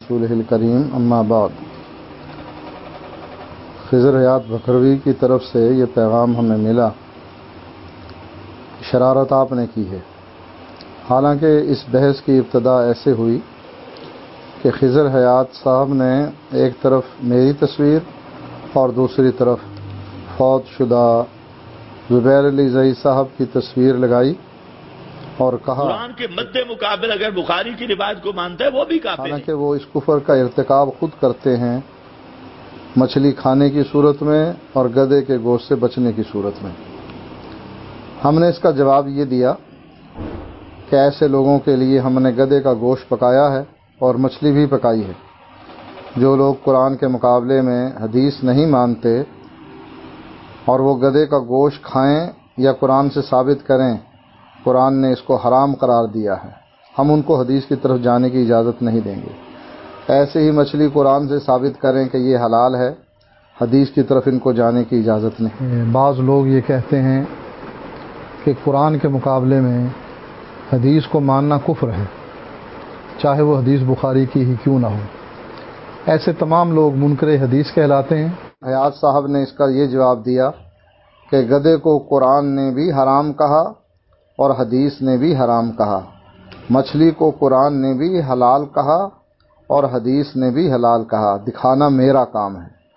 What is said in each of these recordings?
رسولہ الکریم اما بعد۔ خضر حیات بکھروی کی طرف سے یہ پیغام ہمیں ملا، شرارت آپ نے کی ہے۔ حالانکہ اس بحث کی ابتدا ایسے ہوئی کہ خضر حیات صاحب نے ایک طرف میری تصویر اور دوسری طرف فوت شدہ زبیر علی زئی صاحب کی تصویر لگائی اور کہا قرآن کے مد مقابل اگر بخاری کی روایت کو مانتا ہے وہ بھی کافر ہے۔ حالانکہ وہ اس کفر کا ارتکاب خود کرتے ہیں، مچھلی کھانے کی صورت میں اور گدھے کے گوشت سے بچنے کی صورت میں۔ ہم نے اس کا جواب یہ دیا کہ ایسے لوگوں کے لیے ہم نے گدھے کا گوشت پکایا ہے اور مچھلی بھی پکائی ہے۔ جو لوگ قرآن کے مقابلے میں حدیث نہیں مانتے اور وہ گدھے کا گوشت کھائیں یا قرآن سے ثابت کریں قرآن نے اس کو حرام قرار دیا ہے، ہم ان کو حدیث کی طرف جانے کی اجازت نہیں دیں گے۔ ایسے ہی مچھلی قرآن سے ثابت کریں کہ یہ حلال ہے، حدیث کی طرف ان کو جانے کی اجازت نہیں۔ بعض لوگ یہ کہتے ہیں کہ قرآن کے مقابلے میں حدیث کو ماننا کفر ہے، چاہے وہ حدیث بخاری کی ہی کیوں نہ ہو۔ ایسے تمام لوگ منکر حدیث کہلاتے ہیں۔ حیات صاحب نے اس کا یہ جواب دیا کہ گدھے کو قرآن نے بھی حرام کہا اور حدیث نے بھی حرام کہا، مچھلی کو قرآن نے بھی حلال کہا اور حدیث نے بھی حلال کہا، دکھانا میرا کام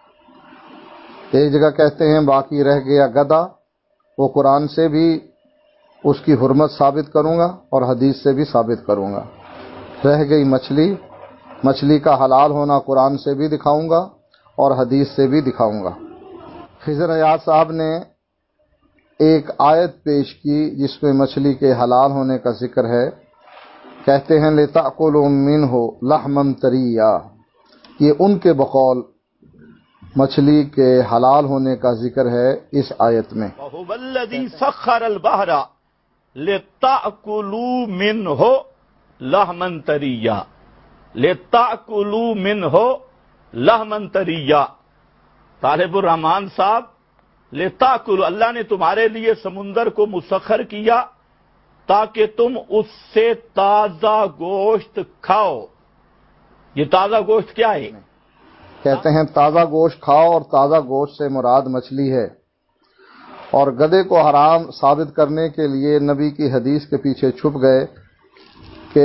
ہے۔ ایک جگہ کہتے ہیں باقی رہ گیا گدھا، وہ قرآن سے بھی اس کی حرمت ثابت کروں گا اور حدیث سے بھی ثابت کروں گا۔ رہ گئی مچھلی، مچھلی کا حلال ہونا قرآن سے بھی دکھاؤں گا اور حدیث سے بھی دکھاؤں گا۔ خضر حیات صاحب نے ایک آیت پیش کی جس میں مچھلی کے حلال ہونے کا ذکر ہے۔ کہتے ہیں لِتَأْكُلُوا مِنْهُ لَحْمًا طَرِيًّا، یہ ان کے بقول مچھلی کے حلال ہونے کا ذکر ہے اس آیت میں۔ وَهُوَ الَّذِي سَخَّرَ الْبَحْرَ لِتَأْكُلُوا مِنْهُ لَحْمًا طَرِيًّا، لِتَأْكُلُوا مِنْهُ لَحْمًا طَرِيًّا۔ طالب الرحمان صاحب، لِتَأْكُلُوا، اللہ نے تمہارے لیے سمندر کو مسخر کیا تاکہ تم اس سے تازہ گوشت کھاؤ۔ یہ تازہ گوشت کیا ہے؟ کہتے ہیں تازہ گوشت کھاؤ، اور تازہ گوشت سے مراد مچھلی ہے۔ اور گدھے کو حرام ثابت کرنے کے لیے نبی کی حدیث کے پیچھے چھپ گئے کہ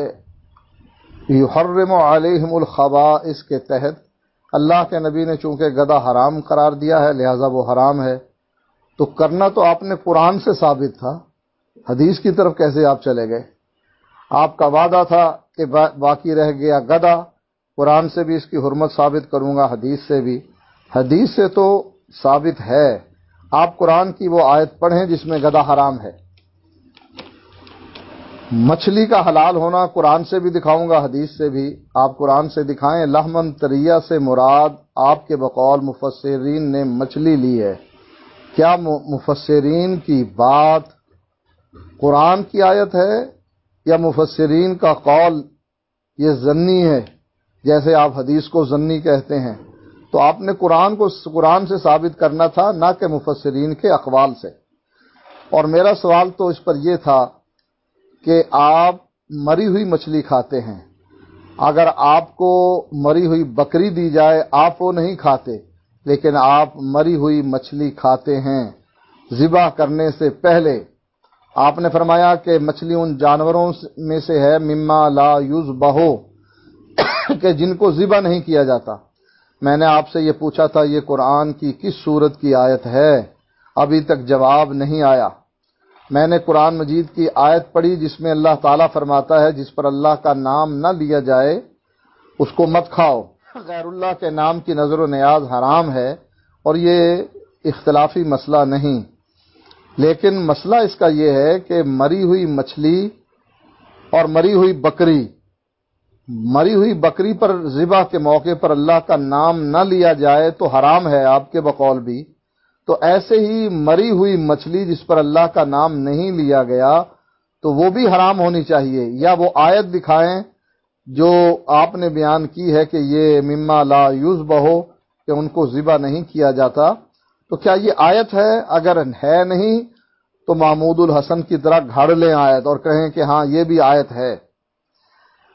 یحرم علیہم الخبائث کے تحت اللہ کے نبی نے چونکہ گدھا حرام قرار دیا ہے لہذا وہ حرام ہے، تو کرنا تو آپ نے قرآن سے ثابت تھا، حدیث کی طرف کیسے آپ چلے گئے؟ آپ کا وعدہ تھا کہ باقی رہ گیا گدھا، قرآن سے بھی اس کی حرمت ثابت کروں گا، حدیث سے بھی۔ حدیث سے تو ثابت ہے، آپ قرآن کی وہ آیت پڑھیں جس میں گدھا حرام ہے۔ مچھلی کا حلال ہونا قرآن سے بھی دکھاؤں گا، حدیث سے بھی، آپ قرآن سے دکھائیں۔ لحمن طریہ سے مراد آپ کے بقول مفسرین نے مچھلی لی ہے۔ کیا مفسرین کی بات قرآن کی آیت ہے یا مفسرین کا قول یہ ظنی ہے، جیسے آپ حدیث کو ظنی کہتے ہیں؟ تو آپ نے قرآن سے ثابت کرنا تھا، نہ کہ مفسرین کے اقوال سے۔ اور میرا سوال تو اس پر یہ تھا کہ آپ مری ہوئی مچھلی کھاتے ہیں، اگر آپ کو مری ہوئی بکری دی جائے آپ وہ نہیں کھاتے، لیکن آپ مری ہوئی مچھلی کھاتے ہیں ذبح کرنے سے پہلے۔ آپ نے فرمایا کہ مچھلی ان جانوروں میں سے ہے مما لا یذبح، کہ جن کو ذبح نہیں کیا جاتا۔ میں نے آپ سے یہ پوچھا تھا یہ قرآن کی کس سورت کی آیت ہے، ابھی تک جواب نہیں آیا۔ میں نے قرآن مجید کی آیت پڑھی جس میں اللہ تعالیٰ فرماتا ہے جس پر اللہ کا نام نہ لیا جائے اس کو مت کھاؤ، غیر اللہ کے نام کی نظر و نیاز حرام ہے، اور یہ اختلافی مسئلہ نہیں۔ لیکن مسئلہ اس کا یہ ہے کہ مری ہوئی مچھلی اور مری ہوئی بکری پر ذبح کے موقع پر اللہ کا نام نہ لیا جائے تو حرام ہے آپ کے بقول بھی، تو ایسے ہی مری ہوئی مچھلی جس پر اللہ کا نام نہیں لیا گیا تو وہ بھی حرام ہونی چاہیے۔ یا وہ آیت دکھائیں جو آپ نے بیان کی ہے کہ یہ مما لا یذبح، کہ ان کو ذبح نہیں کیا جاتا، تو کیا یہ آیت ہے؟ اگر ہے نہیں تو محمود الحسن کی طرح گھاڑ لیں آیت اور کہیں کہ ہاں یہ بھی آیت ہے۔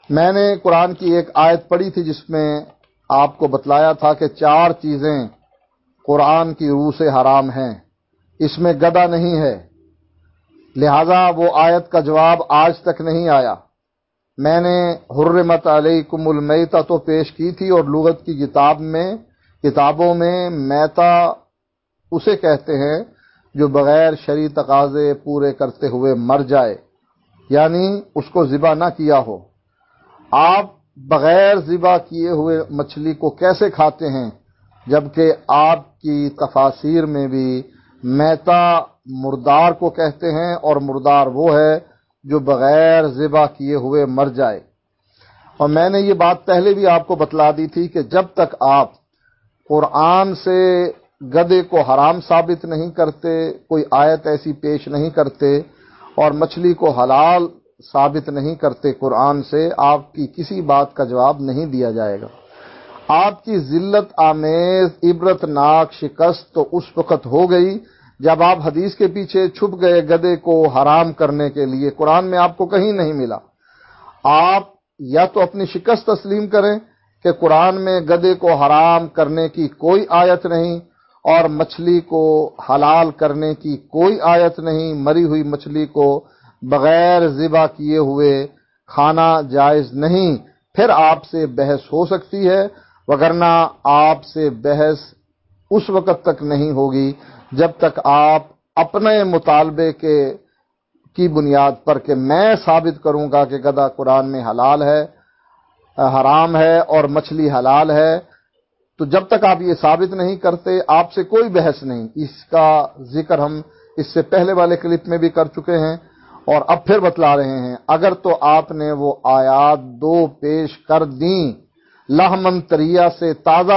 میں نے قرآن کی ایک آیت پڑھی تھی جس میں آپ کو بتلایا تھا کہ 4 چیزیں قرآن کی روح سے حرام ہیں، اس میں گدھا نہیں ہے، لہذا وہ آیت کا جواب آج تک نہیں آیا۔ میں نے حرمت علیکم المیتہ تو پیش کی تھی، اور لغت کی کتابوں میں میتہ اسے کہتے ہیں جو بغیر شرعی تقاضے پورے کرتے ہوئے مر جائے، یعنی اس کو ذبح نہ کیا ہو۔ آپ بغیر ذبح کیے ہوئے مچھلی کو کیسے کھاتے ہیں، جبکہ آپ کی تفاسیر میں بھی میتہ مردار کو کہتے ہیں، اور مردار وہ ہے جو بغیر ذبح کیے ہوئے مر جائے۔ اور میں نے یہ بات پہلے بھی آپ کو بتلا دی تھی کہ جب تک آپ قرآن سے گدھے کو حرام ثابت نہیں کرتے، کوئی آیت ایسی پیش نہیں کرتے، اور مچھلی کو حلال ثابت نہیں کرتے قرآن سے، آپ کی کسی بات کا جواب نہیں دیا جائے گا۔ آپ کی ذلت آمیز عبرتناک شکست تو اس وقت ہو گئی جب آپ حدیث کے پیچھے چھپ گئے گدھے کو حرام کرنے کے لیے۔ قرآن میں آپ کو کہیں نہیں ملا۔ آپ یا تو اپنی شکست تسلیم کریں کہ قرآن میں گدھے کو حرام کرنے کی کوئی آیت نہیں، اور مچھلی کو حلال کرنے کی کوئی آیت نہیں، مری ہوئی مچھلی کو بغیر ذبح کیے ہوئے کھانا جائز نہیں، پھر آپ سے بحث ہو سکتی ہے، وگرنہ آپ سے بحث اس وقت تک نہیں ہوگی جب تک آپ اپنے مطالبے کی بنیاد پر کہ میں ثابت کروں گا کہ گدھا قرآن میں حرام ہے اور مچھلی حلال ہے، تو جب تک آپ یہ ثابت نہیں کرتے آپ سے کوئی بحث نہیں۔ اس کا ذکر ہم اس سے پہلے والے کلپ میں بھی کر چکے ہیں، اور اب پھر بتلا رہے ہیں۔ اگر تو آپ نے وہ آیات 2 پیش کر دیں، لحمن طریہ سے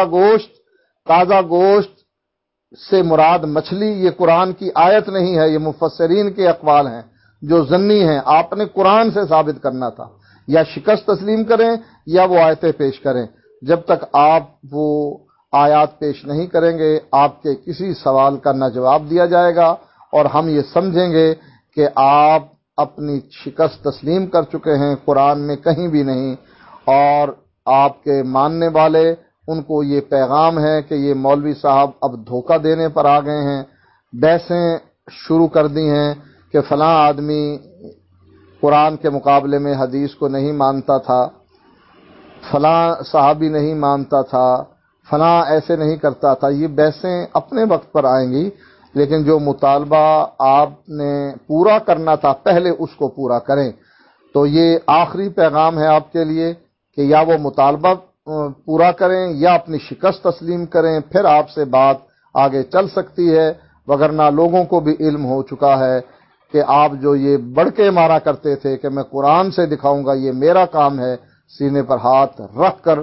تازہ گوشت سے مراد مچھلی، یہ قرآن کی آیت نہیں ہے، یہ مفسرین کے اقوال ہیں جو ظنی ہیں۔ آپ نے قرآن سے ثابت کرنا تھا، یا شکست تسلیم کریں یا وہ آیتیں پیش کریں۔ جب تک آپ وہ آیات پیش نہیں کریں گے، آپ کے کسی سوال کا نہ جواب دیا جائے گا، اور ہم یہ سمجھیں گے کہ آپ اپنی شکست تسلیم کر چکے ہیں، قرآن میں کہیں بھی نہیں۔ اور آپ کے ماننے والے، ان کو یہ پیغام ہے کہ یہ مولوی صاحب اب دھوکہ دینے پر آ گئے ہیں، بحثیں شروع کر دی ہیں کہ فلاں آدمی قرآن کے مقابلے میں حدیث کو نہیں مانتا تھا، فلاں صحابی نہیں مانتا تھا، فلاں ایسے نہیں کرتا تھا۔ یہ بحثیں اپنے وقت پر آئیں گی، لیکن جو مطالبہ آپ نے پورا کرنا تھا پہلے اس کو پورا کریں۔ تو یہ آخری پیغام ہے آپ کے لیے کہ یا وہ مطالبہ پورا کریں یا اپنی شکست تسلیم کریں، پھر آپ سے بات آگے چل سکتی ہے، وگرنہ لوگوں کو بھی علم ہو چکا ہے کہ آپ جو یہ بڑھ کے مارا کرتے تھے کہ میں قرآن سے دکھاؤں گا، یہ میرا کام ہے، سینے پر ہاتھ رکھ کر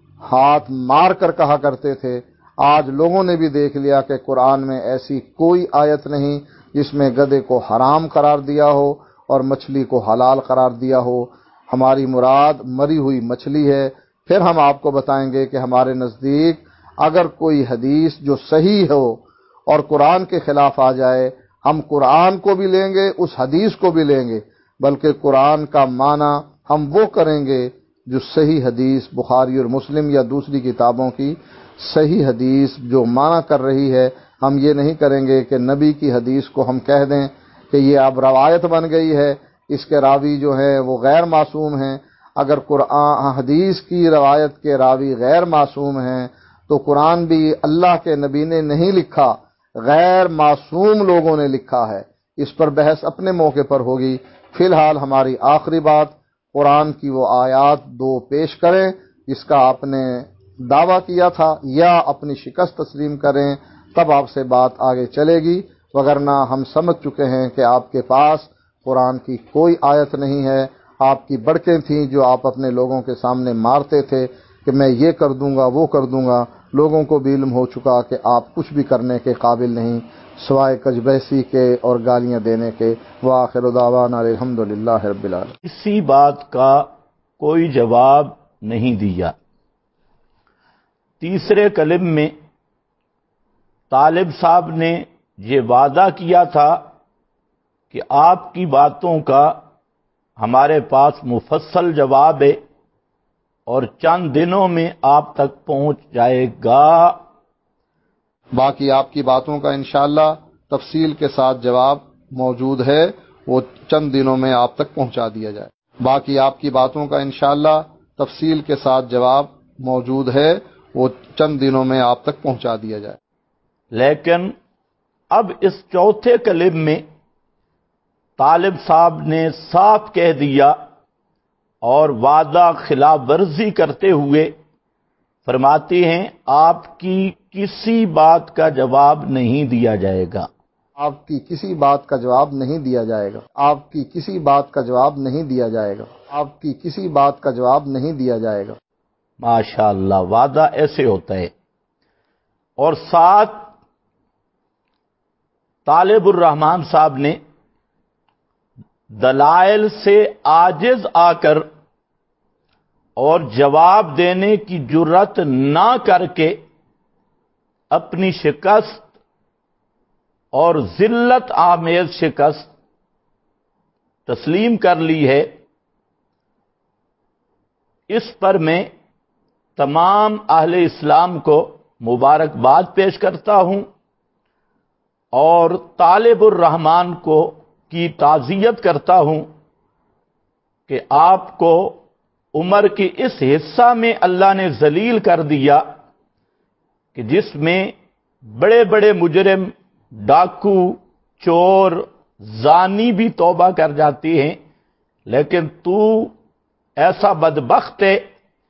ہاتھ مار کر کہا کرتے تھے، آج لوگوں نے بھی دیکھ لیا کہ قرآن میں ایسی کوئی آیت نہیں جس میں گدھے کو حرام قرار دیا ہو اور مچھلی کو حلال قرار دیا ہو۔ ہماری مراد مری ہوئی مچھلی ہے۔ پھر ہم آپ کو بتائیں گے کہ ہمارے نزدیک اگر کوئی حدیث جو صحیح ہو اور قرآن کے خلاف آ جائے، ہم قرآن کو بھی لیں گے، اس حدیث کو بھی لیں گے، بلکہ قرآن کا معنی ہم وہ کریں گے جو صحیح حدیث بخاری اور مسلم یا دوسری کتابوں کی صحیح حدیث جو معنی کر رہی ہے۔ ہم یہ نہیں کریں گے کہ نبی کی حدیث کو ہم کہہ دیں کہ یہ اب روایت بن گئی ہے، اس کے راوی جو ہیں وہ غیر معصوم ہیں۔ اگر قرآن حدیث کی روایت کے راوی غیر معصوم ہیں تو قرآن بھی اللہ کے نبی نے نہیں لکھا، غیر معصوم لوگوں نے لکھا ہے۔ اس پر بحث اپنے موقع پر ہوگی۔ فی الحال ہماری آخری بات، قرآن کی وہ آیات 2 پیش کریں جس کا آپ نے دعویٰ کیا تھا، یا اپنی شکست تسلیم کریں، تب آپ سے بات آگے چلے گی، وگرنہ ہم سمجھ چکے ہیں کہ آپ کے پاس قرآن کی کوئی آیت نہیں ہے۔ آپ کی بڑکیں تھیں جو آپ اپنے لوگوں کے سامنے مارتے تھے کہ میں یہ کر دوں گا وہ کر دوں گا، لوگوں کو بھی علم ہو چکا کہ آپ کچھ بھی کرنے کے قابل نہیں سوائے کج بحثی کے اور گالیاں دینے کے۔ وآخر دعوانا الحمدللہ رب العالمین۔ اسی بات کا کوئی جواب نہیں دیا۔ تیسرے کلم میں طالب صاحب نے یہ وعدہ کیا تھا کہ آپ کی باتوں کا ہمارے پاس مفصل جواب ہے، اور چند دنوں میں آپ تک پہنچ جائے گا۔ باقی آپ کی باتوں کا انشاءاللہ تفصیل کے ساتھ جواب موجود ہے، وہ چند دنوں میں آپ تک پہنچا دیا جائے۔ باقی آپ کی باتوں کا انشاءاللہ تفصیل کے ساتھ جواب موجود ہے، وہ چند دنوں میں آپ تک پہنچا دیا جائے۔ لیکن اب اس چوتھے کلپ میں طالب صاحب نے صاف کہہ دیا اور وعدہ خلاف ورزی کرتے ہوئے فرماتے ہیں آپ کی کسی بات کا جواب نہیں دیا جائے گا، آپ کی کسی بات کا جواب نہیں دیا جائے گا، آپ کی کسی بات کا جواب نہیں دیا جائے گا، آپ کی کسی بات کا جواب نہیں دیا جائے گا۔ ماشاء اللہ، وعدہ ایسے ہوتا ہے۔ اور ساتھ طالب الرحمان صاحب نے دلائل سے عاجز آ کر اور جواب دینے کی جرت نہ کر کے اپنی شکست اور ذلت آمیز شکست تسلیم کر لی ہے۔ اس پر میں تمام اہل اسلام کو مبارکباد پیش کرتا ہوں اور طالب الرحمان کو کی تعزیت کرتا ہوں کہ آپ کو عمر کے اس حصہ میں اللہ نے ذلیل کر دیا کہ جس میں بڑے بڑے مجرم، ڈاکو، چور، زانی بھی توبہ کر جاتی ہیں، لیکن تو ایسا بدبخت ہے،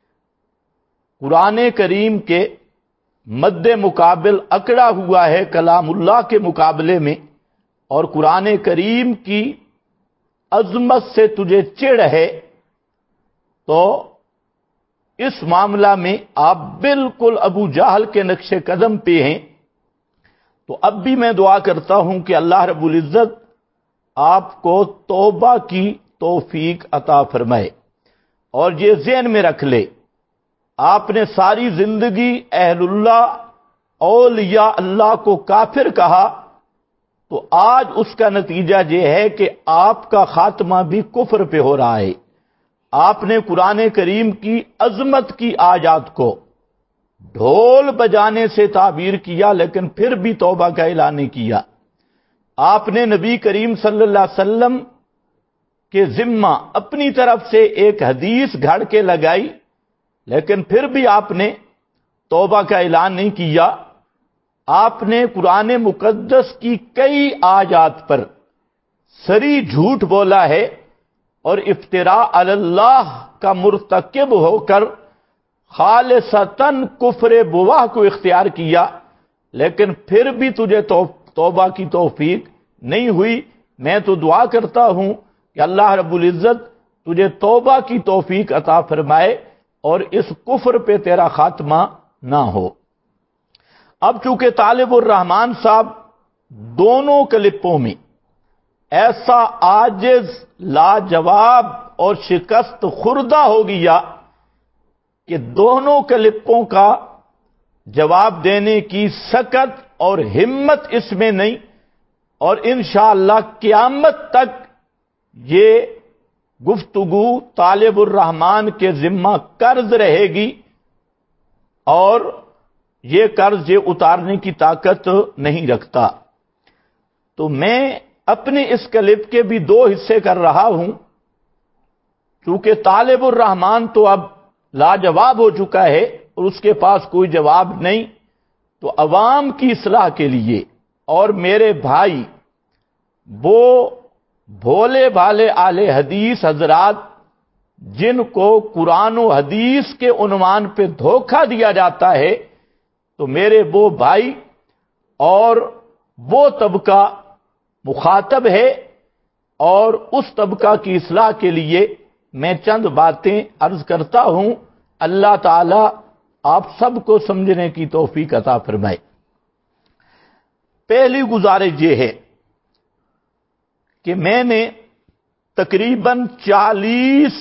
قرآن کریم کے مد مقابل اکڑا ہوا ہے کلام اللہ کے مقابلے میں، اور قرآن کریم کی عظمت سے تجھے چڑ ہے، تو اس معاملہ میں آپ بالکل ابو جہل کے نقش قدم پہ ہیں۔ تو اب بھی میں دعا کرتا ہوں کہ اللہ رب العزت آپ کو توبہ کی توفیق عطا فرمائے، اور یہ ذہن میں رکھ لے آپ نے ساری زندگی اہل اللہ اولیاء اللہ کو کافر کہا، تو آج اس کا نتیجہ یہ ہے کہ آپ کا خاتمہ بھی کفر پہ ہو رہا ہے۔ آپ نے قرآن کریم کی عظمت کی آیات کو ڈھول بجانے سے تعبیر کیا، لیکن پھر بھی توبہ کا اعلان نہیں کیا۔ آپ نے نبی کریم صلی اللہ علیہ وسلم کے ذمہ اپنی طرف سے ایک حدیث گھڑ کے لگائی، لیکن پھر بھی آپ نے توبہ کا اعلان نہیں کیا۔ آپ نے قرآن مقدس کی کئی آیات پر سری جھوٹ بولا ہے اور افتراء علی اللہ کا مرتکب ہو کر خالصتاً کفر بواہ کو اختیار کیا، لیکن پھر بھی تجھے توبہ کی توفیق نہیں ہوئی۔ میں تو دعا کرتا ہوں کہ اللہ رب العزت تجھے توبہ کی توفیق عطا فرمائے اور اس کفر پہ تیرا خاتمہ نہ ہو۔ اب چونکہ طالب الرحمان صاحب دونوں کلپوں میں ایسا عاجز، لاجواب اور شکست خوردہ ہو گیا کہ دونوں کلپوں کا جواب دینے کی سکت اور ہمت اس میں نہیں، اور انشاءاللہ قیامت تک یہ گفتگو طالب الرحمان کے ذمہ قرض رہے گی، اور یہ قرض یہ اتارنے کی طاقت نہیں رکھتا۔ تو میں اپنے اس کلپ کے بھی دو حصے کر رہا ہوں، چونکہ طالب الرحمان تو اب لاجواب ہو چکا ہے اور اس کے پاس کوئی جواب نہیں، تو عوام کی اصلاح کے لیے اور میرے بھائی وہ بھولے بھالے اہل حدیث حضرات جن کو قرآن و حدیث کے عنوان پہ دھوکہ دیا جاتا ہے، تو میرے وہ بھائی اور وہ طبقہ مخاطب ہے، اور اس طبقہ کی اصلاح کے لیے میں چند باتیں عرض کرتا ہوں۔ اللہ تعالی آپ سب کو سمجھنے کی توفیق عطا فرمائے۔ پہلی گزارش یہ ہے کہ میں نے تقریباً 40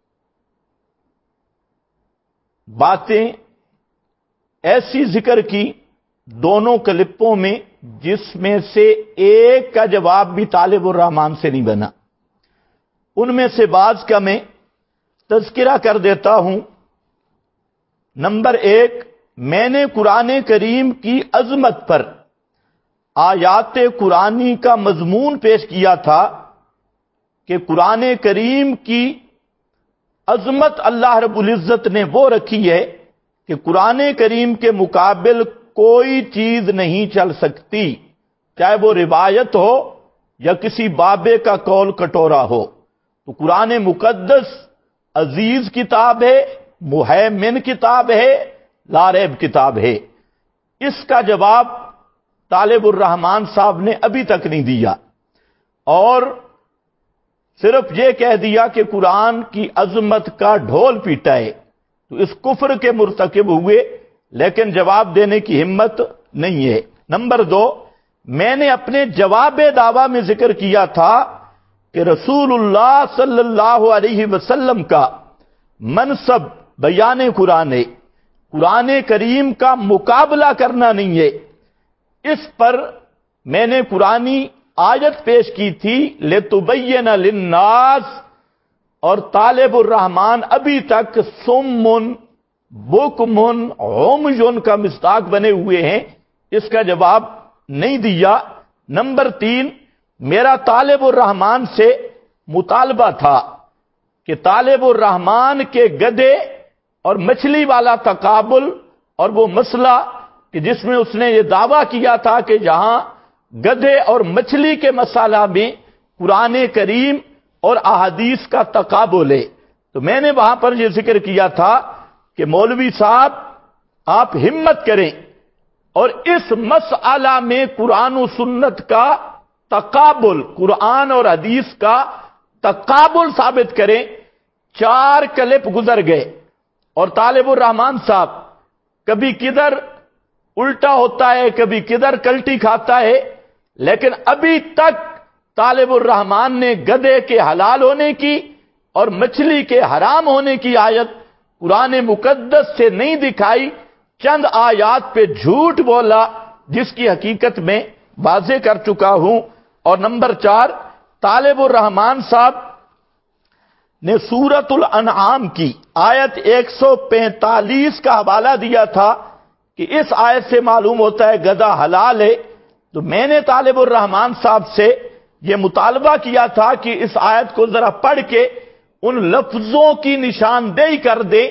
باتیں ایسی ذکر کی دونوں کلپوں میں، جس میں سے ایک کا جواب بھی طالب الرحمان سے نہیں بنا۔ ان میں سے بعض کا میں تذکرہ کر دیتا ہوں نمبر 1، میں نے قرآن کریم کی عظمت پر آیات قرآنی کا مضمون پیش کیا تھا کہ قرآن کریم کی عظمت اللہ رب العزت نے وہ رکھی ہے کہ قرآن کریم کے مقابل کوئی چیز نہیں چل سکتی، چاہے وہ روایت ہو یا کسی بابے کا قول کٹورا ہو۔ تو قرآن مقدس عزیز کتاب ہے، مہیمن کتاب ہے، لا ریب کتاب ہے۔ اس کا جواب طالب الرحمان صاحب نے ابھی تک نہیں دیا، اور صرف یہ کہہ دیا کہ قرآن کی عظمت کا ڈھول پیٹا ہے، تو اس کفر کے مرتکب ہوئے، لیکن جواب دینے کی ہمت نہیں ہے۔ نمبر 2، میں نے اپنے جواب دعویٰ میں ذکر کیا تھا کہ رسول اللہ صلی اللہ علیہ وسلم کا منصب بیان قرآن ہے، قرآن کریم کا مقابلہ کرنا نہیں ہے۔ اس پر میں نے قرآنی آیت پیش کی تھی لِتُبَيِّنَ لِلنَّاسِ، اور طالب الرحمان ابھی تک سمن بکمن عمین کا مصداق بنے ہوئے ہیں، اس کا جواب نہیں دیا۔ نمبر 3، میرا طالب الرحمان سے مطالبہ تھا کہ طالب الرحمان کے گدھے اور مچھلی والا تقابل، اور وہ مسئلہ کہ جس میں اس نے یہ دعویٰ کیا تھا کہ جہاں گدھے اور مچھلی کے مسئلہ میں قرآن کریم اور احادیث کا تقابل ہے، تو میں نے وہاں پر یہ ذکر کیا تھا کہ مولوی صاحب آپ ہمت کریں اور اس مسئلہ میں قرآن و سنت کا تقابل، قرآن اور حدیث کا تقابل ثابت کریں۔ 4 کلپ گزر گئے اور طالب الرحمان صاحب کبھی کدھر الٹا ہوتا ہے، کبھی کدھر کلٹی کھاتا ہے، لیکن ابھی تک طالب الرحمان نے گدھے کے حلال ہونے کی اور مچھلی کے حرام ہونے کی آیت قرآن مقدس سے نہیں دکھائی، چند آیات پہ جھوٹ بولا جس کی حقیقت میں واضح کر چکا ہوں۔ اور نمبر 4، طالب الرحمان صاحب نے سورۃ الانعام کی آیت 145 کا حوالہ دیا تھا کہ اس آیت سے معلوم ہوتا ہے گدھا حلال ہے، تو میں نے طالب الرحمان صاحب سے یہ مطالبہ کیا تھا کہ اس آیت کو ذرا پڑھ کے ان لفظوں کی نشاندہی کر دے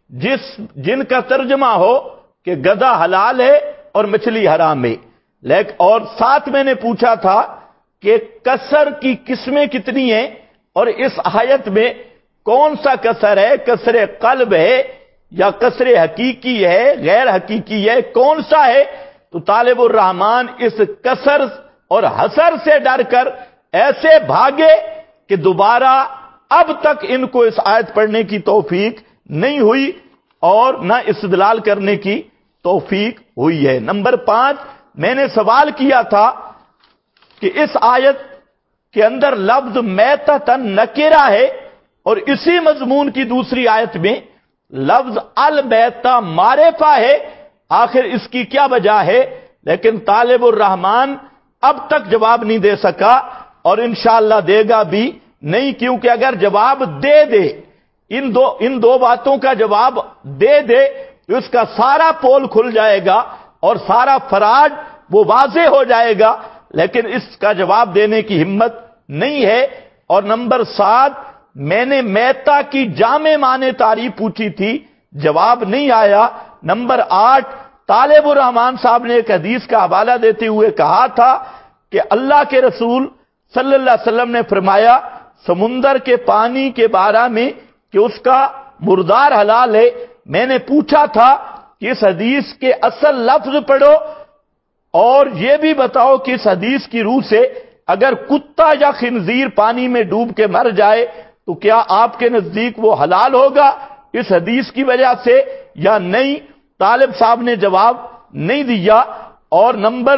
جن کا ترجمہ ہو کہ گدھا حلال ہے اور مچھلی حرام ہے۔ اور ساتھ میں نے پوچھا تھا کہ کسر کی قسمیں کتنی ہیں، اور اس آیت میں کون سا کسر ہے، کسر قلب ہے یا کسر حقیقی ہے، غیر حقیقی ہے، کون سا ہے؟ تو طالب الرحمان اس کسر اور حسر سے ڈر کر ایسے بھاگے کہ دوبارہ اب تک ان کو اس آیت پڑھنے کی توفیق نہیں ہوئی اور نہ استدلال کرنے کی توفیق ہوئی ہے۔ نمبر 5، میں نے سوال کیا تھا کہ اس آیت کے اندر لفظ میتۃ نکرہ ہے اور اسی مضمون کی دوسری آیت میں لفظ المیتہ معرفہ ہے، آخر اس کی کیا وجہ ہے؟ لیکن طالب الرحمان اب تک جواب نہیں دے سکا اور انشاءاللہ دے گا بھی نہیں، کیونکہ اگر جواب دے ان دو باتوں کا جواب دے تو اس کا سارا پول کھل جائے گا اور سارا فراڈ وہ واضح ہو جائے گا، لیکن اس کا جواب دینے کی ہمت نہیں ہے۔ اور نمبر 7، میں نے میتا کی جامع معنی تعریف پوچھی تھی، جواب نہیں آیا۔ نمبر 8، طالب الرحمان صاحب نے ایک حدیث کا حوالہ دیتے ہوئے کہا تھا کہ اللہ کے رسول صلی اللہ علیہ وسلم نے فرمایا سمندر کے پانی کے بارے میں کہ اس کا مردار حلال ہے۔ میں نے پوچھا تھا کہ اس حدیث کے اصل لفظ پڑھو اور یہ بھی بتاؤ کہ اس حدیث کی روح سے اگر کتا یا خنزیر پانی میں ڈوب کے مر جائے تو کیا آپ کے نزدیک وہ حلال ہوگا اس حدیث کی وجہ سے یا نہیں؟ طالب صاحب نے جواب نہیں دیا۔ اور نمبر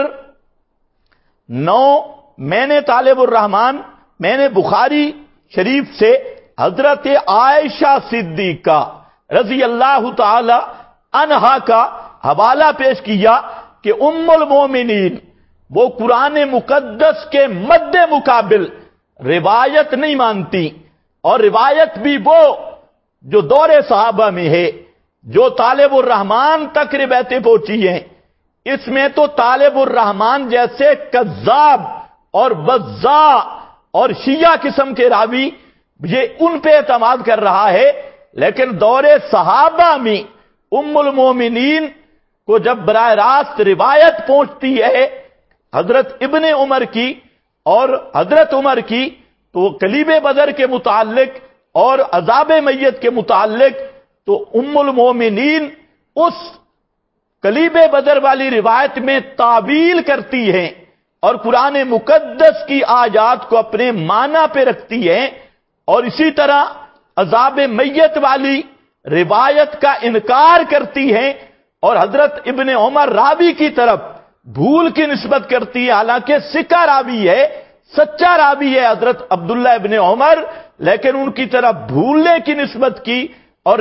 9، میں نے طالب الرحمان میں نے بخاری شریف سے حضرت عائشہ صدیقہ رضی اللہ تعالی عنہا کا حوالہ پیش کیا کہ ام المومنین وہ قرآن مقدس کے مد مقابل روایت نہیں مانتی، اور روایت بھی وہ جو دور صحابہ میں ہے، جو طالب الرحمان تک روایتیں پہنچی ہیں، اس میں تو طالب الرحمان جیسے کذاب اور بزاع اور شیعہ قسم کے راوی یہ ان پہ اعتماد کر رہا ہے، لیکن دور صحابہ میں ام المومنین کو جب براہ راست روایت پہنچتی ہے حضرت ابن عمر کی اور حضرت عمر کی، تو کلیب بدر کے متعلق اور عذاب میت کے متعلق تو ام المومنین اس کلیب بدر والی روایت میں تعویل کرتی ہیں اور قرآن مقدس کی آیات کو اپنے معنی پہ رکھتی ہیں، اور اسی طرح عذاب میت والی روایت کا انکار کرتی ہیں اور حضرت ابن عمر راوی کی طرف بھول کی نسبت کرتی ہے، حالانکہ سکہ راوی ہے، سچا راوی ہے حضرت عبداللہ ابن عمر، لیکن ان کی طرف بھولنے کی نسبت کی اور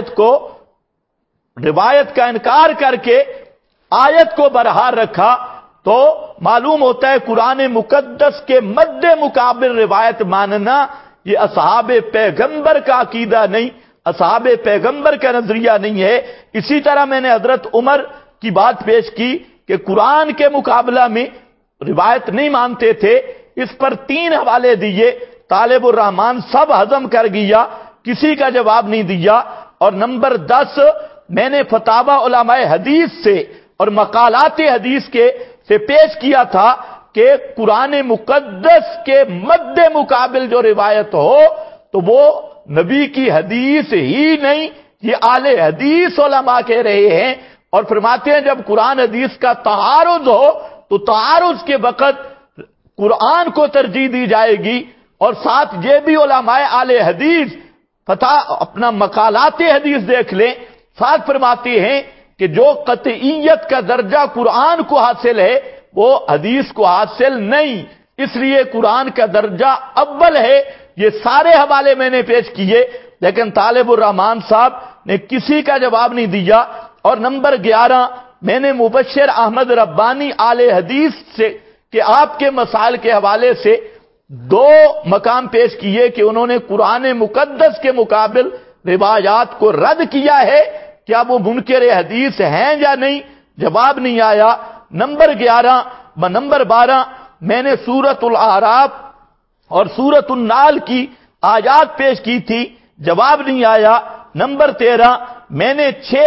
روایت کا انکار کر کے آیت کو برحال رکھا، تو معلوم ہوتا ہے قرآن مقدس کے مد مقابل روایت ماننا یہ اصحاب پیغمبر کا عقیدہ نہیں، اصحاب پیغمبر کا نظریہ نہیں ہے۔ اسی طرح میں نے حضرت عمر کی بات پیش کی کہ قرآن کے مقابلہ میں روایت نہیں مانتے تھے، اس پر 3 حوالے دیے، طالب الرحمان سب ہضم کر گیا، کسی کا جواب نہیں دیا۔ اور نمبر 10 میں نے فتاوی علماء حدیث سے اور مقالات حدیث کے سے پیش کیا تھا کہ قرآن مقدس کے مد مقابل جو روایت ہو تو وہ نبی کی حدیث ہی نہیں، یہ اہل حدیث علماء کہہ رہے ہیں، اور فرماتے ہیں جب قرآن حدیث کا تعارض ہو تو تعارض کے وقت قرآن کو ترجیح دی جائے گی۔ اور ساتھ یہ بھی علماء اہل حدیث اپنا مقالات حدیث دیکھ لیں، ساتھ فرماتے ہیں کہ جو قطعیت کا درجہ قرآن کو حاصل ہے وہ حدیث کو حاصل نہیں، اس لیے قرآن کا درجہ اول ہے۔ یہ سارے حوالے میں نے پیش کیے، لیکن طالب الرحمان صاحب نے کسی کا جواب نہیں دیا۔ اور نمبر 11 میں نے مبشر احمد ربانی آل حدیث سے کہ آپ کے مسائل کے حوالے سے 2 مقام پیش کیے کہ انہوں نے قرآن مقدس کے مقابل روایات کو رد کیا ہے، کیا وہ منکر حدیث ہیں یا نہیں، جواب نہیں آیا۔ نمبر 12 میں نے سورۃ الاعراف اور سورۃ النحل کی آیات پیش کی تھی، جواب نہیں آیا۔ نمبر 13 میں نے 6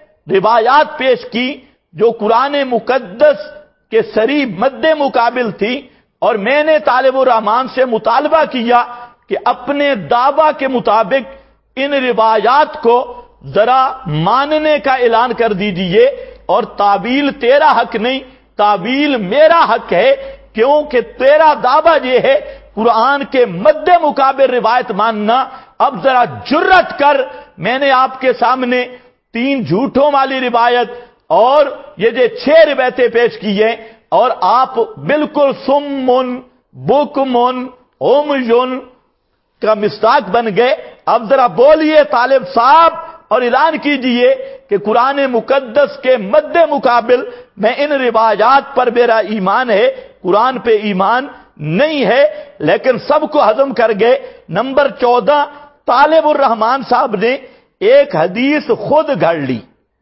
روایات پیش کی جو قرآن مقدس کے صریح مد مقابل تھی، اور میں نے طالب الرحمان سے مطالبہ کیا کہ اپنے دعویٰ کے مطابق ان روایات کو ذرا ماننے کا اعلان کر دیجئے، اور تعویل تیرا حق نہیں، تعویل میرا حق ہے، کیونکہ تیرا دعویٰ یہ ہے قرآن کے مد مقابل روایت ماننا۔ اب ذرا جرت کر، میں نے آپ کے سامنے 3 جھوٹوں والی روایت اور یہ جو 6 روایتیں پیش کی ہیں، اور آپ بالکل سمن بکمن عمین کا مصداق بن گئے۔ اب ذرا بولیے طالب صاحب اور اعلان کیجئے کہ قرآن مقدس کے مد مقابل میں ان روایات پر میرا ایمان ہے، قرآن پہ ایمان نہیں ہے، لیکن سب کو ہضم کر گئے۔ نمبر 14 طالب الرحمان صاحب نے ایک حدیث خود گھڑ لی،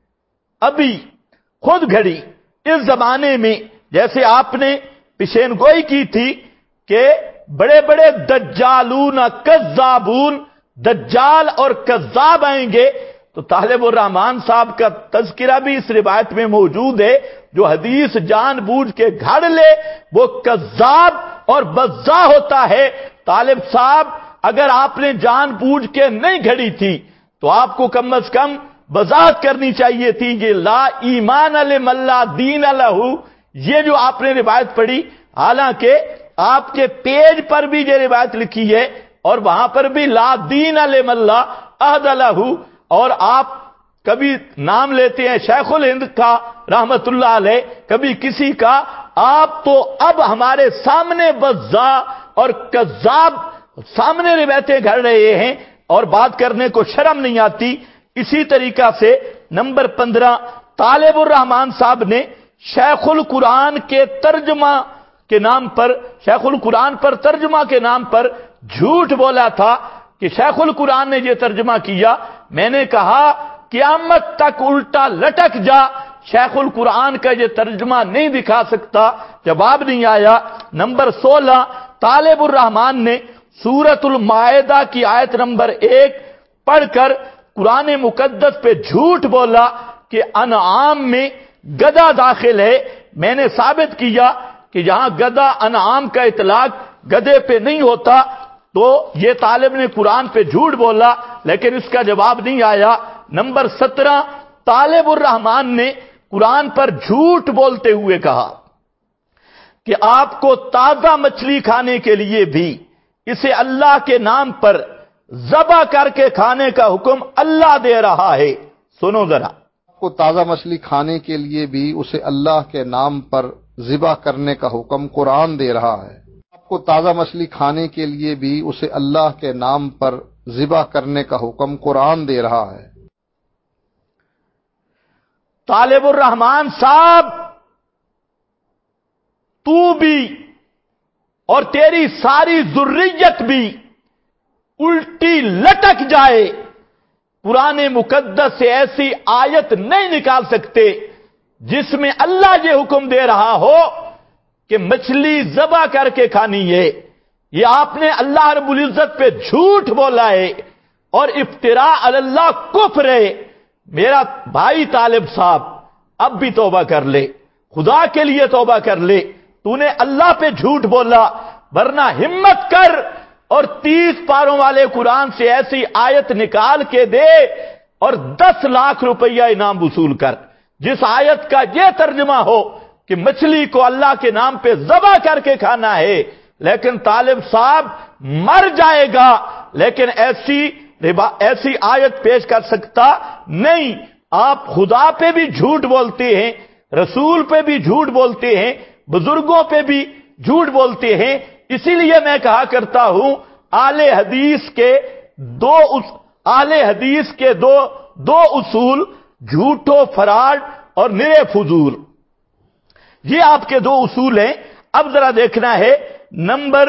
ابھی خود گھڑی۔ اس زمانے میں جیسے آپ نے پیشین گوئی کی تھی کہ بڑے بڑے دجالون کذابون، دجال اور کذاب آئیں گے، تو طالب الرحمان صاحب کا تذکرہ بھی اس روایت میں موجود ہے، جو حدیث جان بوجھ کے گھڑ لے وہ کذاب اور بزاع ہوتا ہے۔ طالب صاحب اگر آپ نے جان بوجھ کے نہیں گھڑی تھی تو آپ کو کم از کم وضاحت کرنی چاہیے تھی، یہ لا ایمان لمن لا دین لہ، یہ جو آپ نے روایت پڑھی، حالانکہ آپ کے پیج پر بھی یہ روایت لکھی ہے اور وہاں پر بھی لا دین لمن لا عہد لہ، اور آپ کبھی نام لیتے ہیں شیخ الہند کا رحمت اللہ علیہ، کبھی کسی کا۔ آپ تو اب ہمارے سامنے بزاع اور کذاب سامنے روایتیں گھڑ رہے ہیں اور بات کرنے کو شرم نہیں آتی۔ اسی طریقہ سے نمبر 15 طالب الرحمان صاحب نے شیخ القرآن کے ترجمہ کے نام پر، شیخ القرآن پر ترجمہ کے نام پر جھوٹ بولا تھا کہ شیخ القرآن نے یہ ترجمہ کیا۔ میں نے کہا قیامت تک الٹا لٹک جا، شیخ القرآن کا یہ ترجمہ نہیں دکھا سکتا، جواب نہیں آیا۔ نمبر 16 طالب الرحمان نے سورۃ المائدہ کی آیت نمبر 1 پڑھ کر قرآن مقدس پہ جھوٹ بولا کہ انعام میں گدھا داخل ہے۔ میں نے ثابت کیا کہ یہاں گدھا انعام کا اطلاق گدھے پہ نہیں ہوتا، تو یہ طالب نے قرآن پہ جھوٹ بولا، لیکن اس کا جواب نہیں آیا۔ نمبر 17 طالب الرحمان نے قرآن پر جھوٹ بولتے ہوئے کہا کہ آپ کو تازہ مچھلی کھانے کے لیے بھی اسے اللہ کے نام پر ذبح کر کے کھانے کا حکم اللہ دے رہا ہے۔ سنو ذرا، آپ کو تازہ مچھلی کھانے کے لیے بھی اسے اللہ کے نام پر ذبح کرنے کا حکم قرآن دے رہا ہے۔ آپ کو تازہ مچھلی کھانے کے لیے بھی اسے اللہ کے نام پر ذبح کرنے کا حکم قرآن دے رہا ہے۔ طالب الرحمان صاحب، تو بھی اور تیری ساری ذریت بھی الٹی لٹک جائے، قرآن مقدس سے ایسی آیت نہیں نکال سکتے جس میں اللہ یہ حکم دے رہا ہو کہ مچھلی ذبح کر کے کھانی ہے۔ یہ آپ نے اللہ رب العزت پہ جھوٹ بولا ہے اور افتراء علی اللہ کفر ہے۔ میرا بھائی طالب صاحب، اب بھی توبہ کر لے، خدا کے لیے توبہ کر لے، تو نے اللہ پہ جھوٹ بولا، ورنہ ہمت کر اور 30 پاروں والے قرآن سے ایسی آیت نکال کے دے اور 10 لاکھ روپیہ انعام وصول کر، جس آیت کا یہ ترجمہ ہو کہ مچھلی کو اللہ کے نام پہ ذبح کر کے کھانا ہے۔ لیکن طالب صاحب مر جائے گا، لیکن ایسی آیت پیش کر سکتا نہیں۔ آپ خدا پہ بھی جھوٹ بولتے ہیں، رسول پہ بھی جھوٹ بولتے ہیں، بزرگوں پہ بھی جھوٹ بولتے ہیں۔ اسی لیے میں کہا کرتا ہوں اہل حدیث کے دو اصول، جھوٹو فراڈ اور نرے فضول، یہ آپ کے 2 اصول ہیں۔ اب ذرا دیکھنا ہے نمبر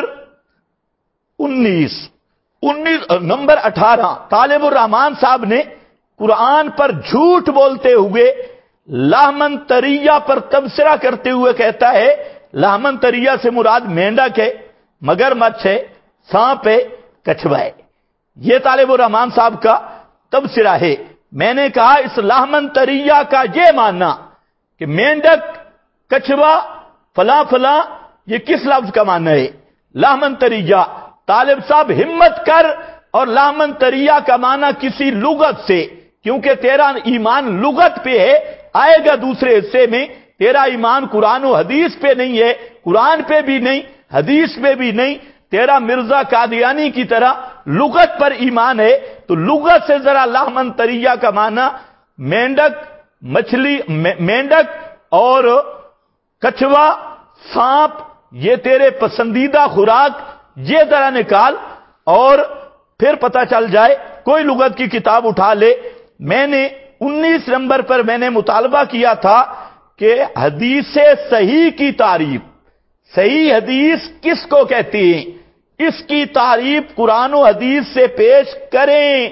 18 طالب الرحمان صاحب نے قرآن پر جھوٹ بولتے ہوئے لحمن طریہ پر تبصرہ کرتے ہوئے کہتا ہے، لحمن طریہ سے مراد مینڈک ہے، مگرمچھ ہے، سانپ ہے، کچھوا ہے۔ یہ طالب الرحمان صاحب کا تبصرہ ہے۔ میں نے کہا اس لحمن طریہ کا یہ معنی کہ مینڈک، کچھوا، فلاں فلاں، یہ کس لفظ کا معنی ہے؟ لحمن طریہ۔ طالب صاحب ہمت کر اور لحمن طریہ کا معنی کسی لغت سے، کیونکہ تیرا ایمان لغت پہ ہے، آئے گا دوسرے حصے میں۔ تیرا ایمان قرآن و حدیث پہ نہیں ہے، قرآن پہ بھی نہیں، حدیث پہ بھی نہیں، تیرا مرزا قادیانی کی طرح لغت پر ایمان ہے۔ تو لغت سے ذرا لحمن طریہ کا معنی مینڈک، مچھلی، مینڈک اور کچھوا، سانپ، یہ تیرے پسندیدہ خوراک، یہ ذرا نکال اور پھر پتہ چل جائے۔ کوئی لغت کی کتاب اٹھا لے۔ میں نے 19 نمبر پر میں نے مطالبہ کیا تھا کہ حدیث صحیح کی تعریف، صحیح حدیث کس کو کہتی ہیں، اس کی تعریف قرآن و حدیث سے پیش کریں۔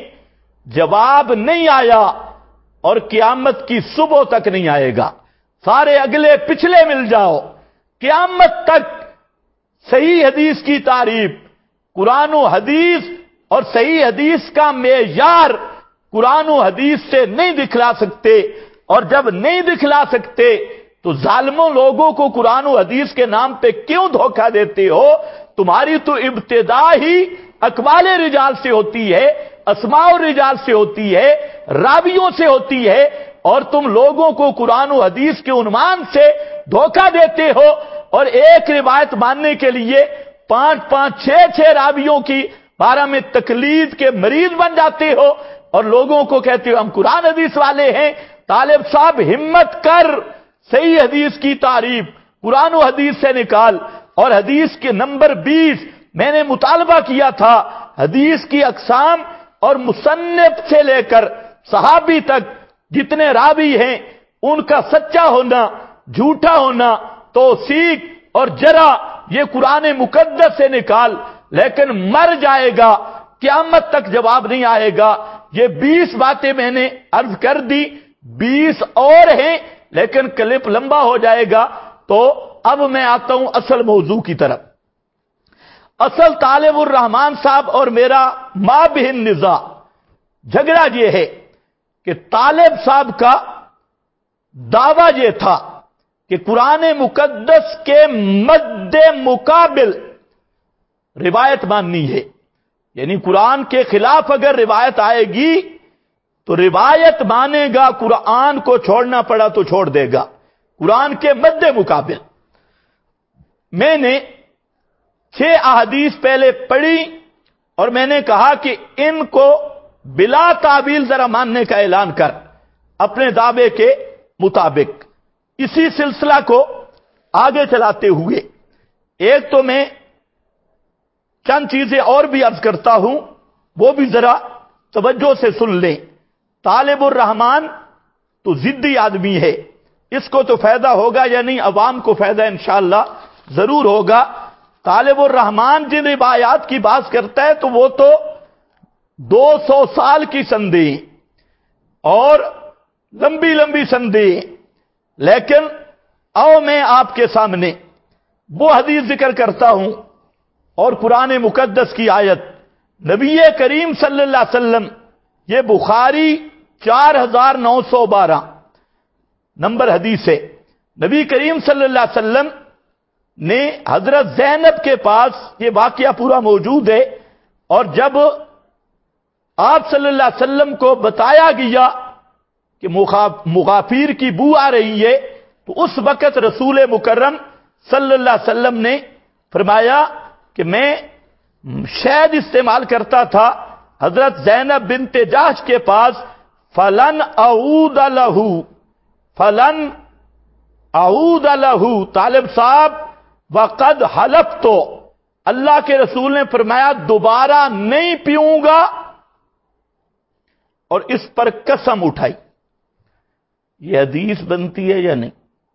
جواب نہیں آیا اور قیامت کی صبح تک نہیں آئے گا۔ سارے اگلے پچھلے مل جاؤ، قیامت تک صحیح حدیث کی تعریف، قرآن و حدیث اور صحیح حدیث کا معیار قرآن و حدیث سے نہیں دکھلا سکتے، اور جب نہیں دکھلا سکتے تو ظالموں لوگوں کو قرآن و حدیث کے نام پہ کیوں دھوکہ دیتے ہو؟ تمہاری تو ابتدا ہی اقوال رجال سے ہوتی ہے، اسماء الرجال سے ہوتی ہے، راویوں سے ہوتی ہے، اور تم لوگوں کو قرآن و حدیث کے عنوان سے دھوکہ دیتے ہو، اور ایک روایت ماننے کے لیے 5 6 راویوں کی بارہ میں تقلید کے مریض بن جاتے ہو، اور لوگوں کو کہتے ہو ہم قرآن حدیث والے ہیں۔ طالب صاحب ہمت کر، صحیح حدیث کی تعریف قرآن و حدیث سے نکال۔ اور حدیث کے نمبر 20 میں نے مطالبہ کیا تھا، حدیث کی اقسام اور مصنف سے لے کر صحابی تک جتنے راوی ہیں ان کا سچا ہونا، جھوٹا ہونا، توثیق اور جرح، یہ قرآن مقدس سے نکال۔ لیکن مر جائے گا، قیامت تک جواب نہیں آئے گا۔ یہ 20 باتیں میں نے عرض کر دی، 20 اور ہیں لیکن کلپ لمبا ہو جائے گا، تو اب میں آتا ہوں اصل موضوع کی طرف۔ اصل طالب الرحمان صاحب اور میرا مابہن نزاع جھگڑا یہ ہے کہ طالب صاحب کا دعویٰ یہ تھا کہ قرآن مقدس کے مد مقابل روایت ماننی ہے، یعنی قرآن کے خلاف اگر روایت آئے گی تو روایت مانے گا، قرآن کو چھوڑنا پڑا تو چھوڑ دے گا، قرآن کے مد مقابل۔ میں نے 6 احادیث پہلے پڑھی اور میں نے کہا کہ ان کو بلا تعویل ذرا ماننے کا اعلان کر اپنے دعوے کے مطابق۔ اسی سلسلہ کو آگے چلاتے ہوئے ایک تو میں چند چیزیں اور بھی عرض کرتا ہوں، وہ بھی ذرا توجہ سے سن لیں۔ طالب الرحمان تو ضدی آدمی ہے، اس کو تو فائدہ ہوگا یا نہیں، عوام کو فائدہ انشاءاللہ ضرور ہوگا۔ طالب الرحمان جن روایات کی بات کرتا ہے تو وہ تو 200 سال کی سندیں اور لمبی لمبی سندیں، لیکن آؤ میں آپ کے سامنے وہ حدیث ذکر کرتا ہوں اور قرآن مقدس کی آیت۔ نبی کریم صلی اللہ علیہ وسلم، یہ بخاری 4912 نمبر حدیث ہے، نبی کریم صلی اللہ علیہ وسلم نے حضرت زینب کے پاس، یہ واقعہ پورا موجود ہے، اور جب آپ صلی اللہ علیہ وسلم کو بتایا گیا کہ مغافیر کی بو آ رہی ہے، تو اس وقت رسول مکرم صلی اللہ علیہ وسلم نے فرمایا کہ میں شہد استعمال کرتا تھا حضرت زینب بنت جحش کے پاس، فلن اعود لہ طالب صاحب وقد حلفت، تو اللہ کے رسول نے فرمایا دوبارہ نہیں پیوں گا، اور اس پر قسم اٹھائی۔ یہ حدیث بنتی ہے یا نہیں؟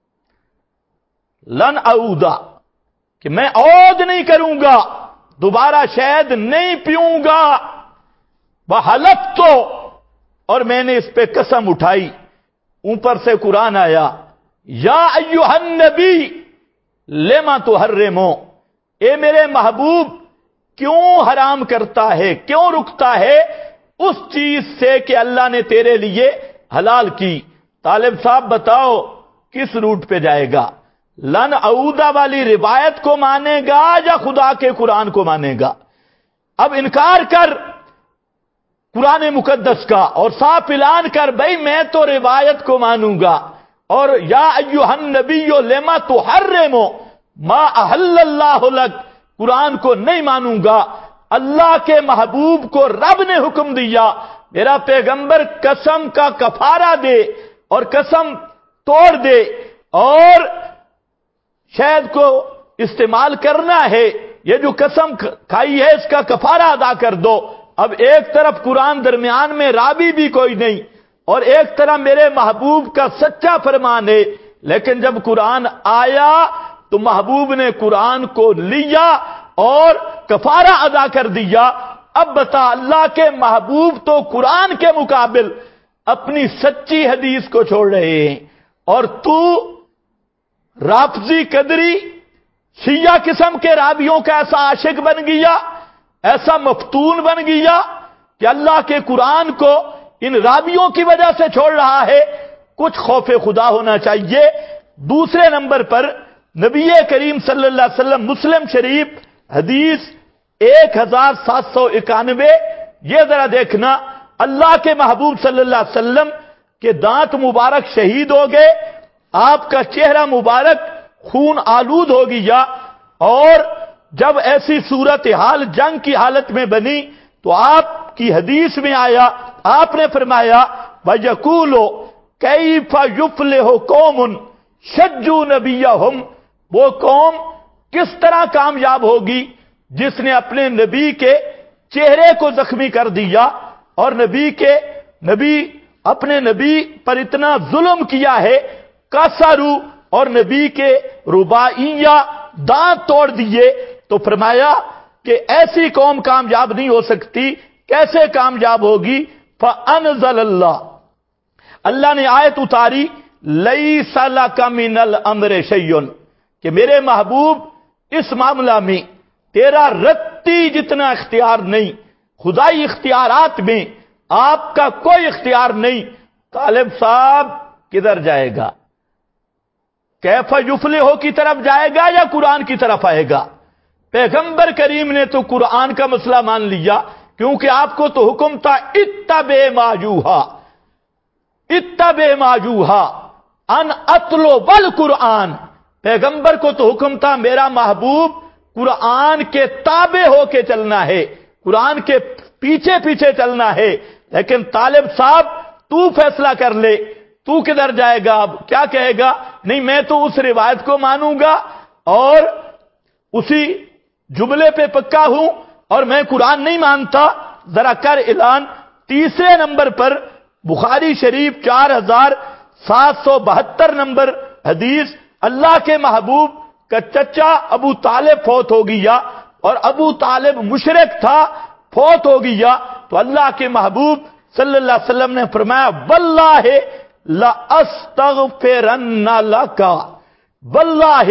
لن اعودا، کہ میں عود نہیں کروں گا، دوبارہ شہد نہیں پیوں گا، وحلفت، اور میں نے اس پہ قسم اٹھائی۔ اوپر سے قرآن آیا، یا ایھا النبی لما تحرمو، اے میرے محبوب کیوں حرام کرتا ہے، کیوں رکتا ہے اس چیز سے کہ اللہ نے تیرے لیے حلال کی۔ طالب صاحب بتاؤ کس روٹ پہ جائے گا؟ لن اعودا والی روایت کو مانے گا یا خدا کے قرآن کو مانے گا؟ اب انکار کر قرآن مقدس کا اور صاف اعلان کر بھائی میں تو روایت کو مانوں گا، اور یا ایھا النبی لما تحرم ما احل اللہ لک، قرآن کو نہیں مانوں گا۔ اللہ کے محبوب کو رب نے حکم دیا میرا پیغمبر قسم کا کفارہ دے اور قسم توڑ دے اور شہد کو استعمال کرنا ہے، یہ جو قسم کھائی ہے اس کا کفارہ ادا کر دو۔ اب ایک طرف قرآن درمیان میں راوی بھی کوئی نہیں، اور ایک طرف میرے محبوب کا سچا فرمان ہے، لیکن جب قرآن آیا تو محبوب نے قرآن کو لیا اور کفارہ ادا کر دیا۔ اب بتا، اللہ کے محبوب تو قرآن کے مقابل اپنی سچی حدیث کو چھوڑ رہے ہیں، اور تو رافضی قدری شیعہ قسم کے راویوں کا ایسا عاشق بن گیا، ایسا مفتون بن گیا کہ اللہ کے قرآن کو ان راویوں کی وجہ سے چھوڑ رہا ہے۔ کچھ خوف خدا ہونا چاہیے۔ دوسرے نمبر پر نبی کریم صلی اللہ علیہ وسلم، مسلم شریف حدیث 1791، یہ ذرا دیکھنا، اللہ کے محبوب صلی اللہ علیہ وسلم کے دانت مبارک شہید ہو گئے، آپ کا چہرہ مبارک خون آلود ہو گیا، اور جب ایسی صورتحال جنگ کی حالت میں بنی تو آپ کی حدیث میں آیا، آپ نے فرمایا وَيَقُولُ كَيْفَ يُفْلِحُ قَوْمٌ شَجُّوا نَبِيَّهُمْ، وہ قوم کس طرح کامیاب ہوگی جس نے اپنے نبی کے چہرے کو زخمی کر دیا اور اپنے نبی پر اتنا ظلم کیا ہے، کسرو، اور نبی کے رباعیہ دانت توڑ دیے۔ تو فرمایا کہ ایسی قوم کامیاب نہیں ہو سکتی، کیسے کامیاب ہوگی؟ فانزل اللہ، اللہ نے آیت اتاری لیس لک من الامر شیء، کہ میرے محبوب اس معاملہ میں تیرا رتی جتنا اختیار نہیں، خدائی اختیارات میں آپ کا کوئی اختیار نہیں۔ طالب صاحب کدھر جائے گا؟ کیف یفلح کی طرف جائے گا یا قرآن کی طرف آئے گا؟ پیغمبر کریم نے تو قرآن کا مسئلہ مان لیا، کیونکہ آپ کو تو حکم تھا اتبع ما یوحی، اتبع ما یوحی ان اتلو بالقرآن۔ پیغمبر کو تو حکم تھا میرا محبوب قرآن کے تابع ہو کے چلنا ہے، قرآن کے پیچھے پیچھے چلنا ہے۔ لیکن طالب صاحب تو فیصلہ کر لے، تو کدھر جائے گا؟ اب کیا کہے گا؟ نہیں میں تو اس روایت کو مانوں گا اور اسی جملے پہ پکا ہوں اور میں قرآن نہیں مانتا۔ ذرا کر اعلان۔ تیسرے نمبر پر بخاری شریف 4772 نمبر حدیث، اللہ کے محبوب کا چچا ابو طالب فوت ہو گیا اور ابو طالب مشرک تھا، فوت ہو گیا، تو اللہ کے محبوب صلی اللہ علیہ وسلم نے فرمایا واللہ لأستغفرن لک، واللہ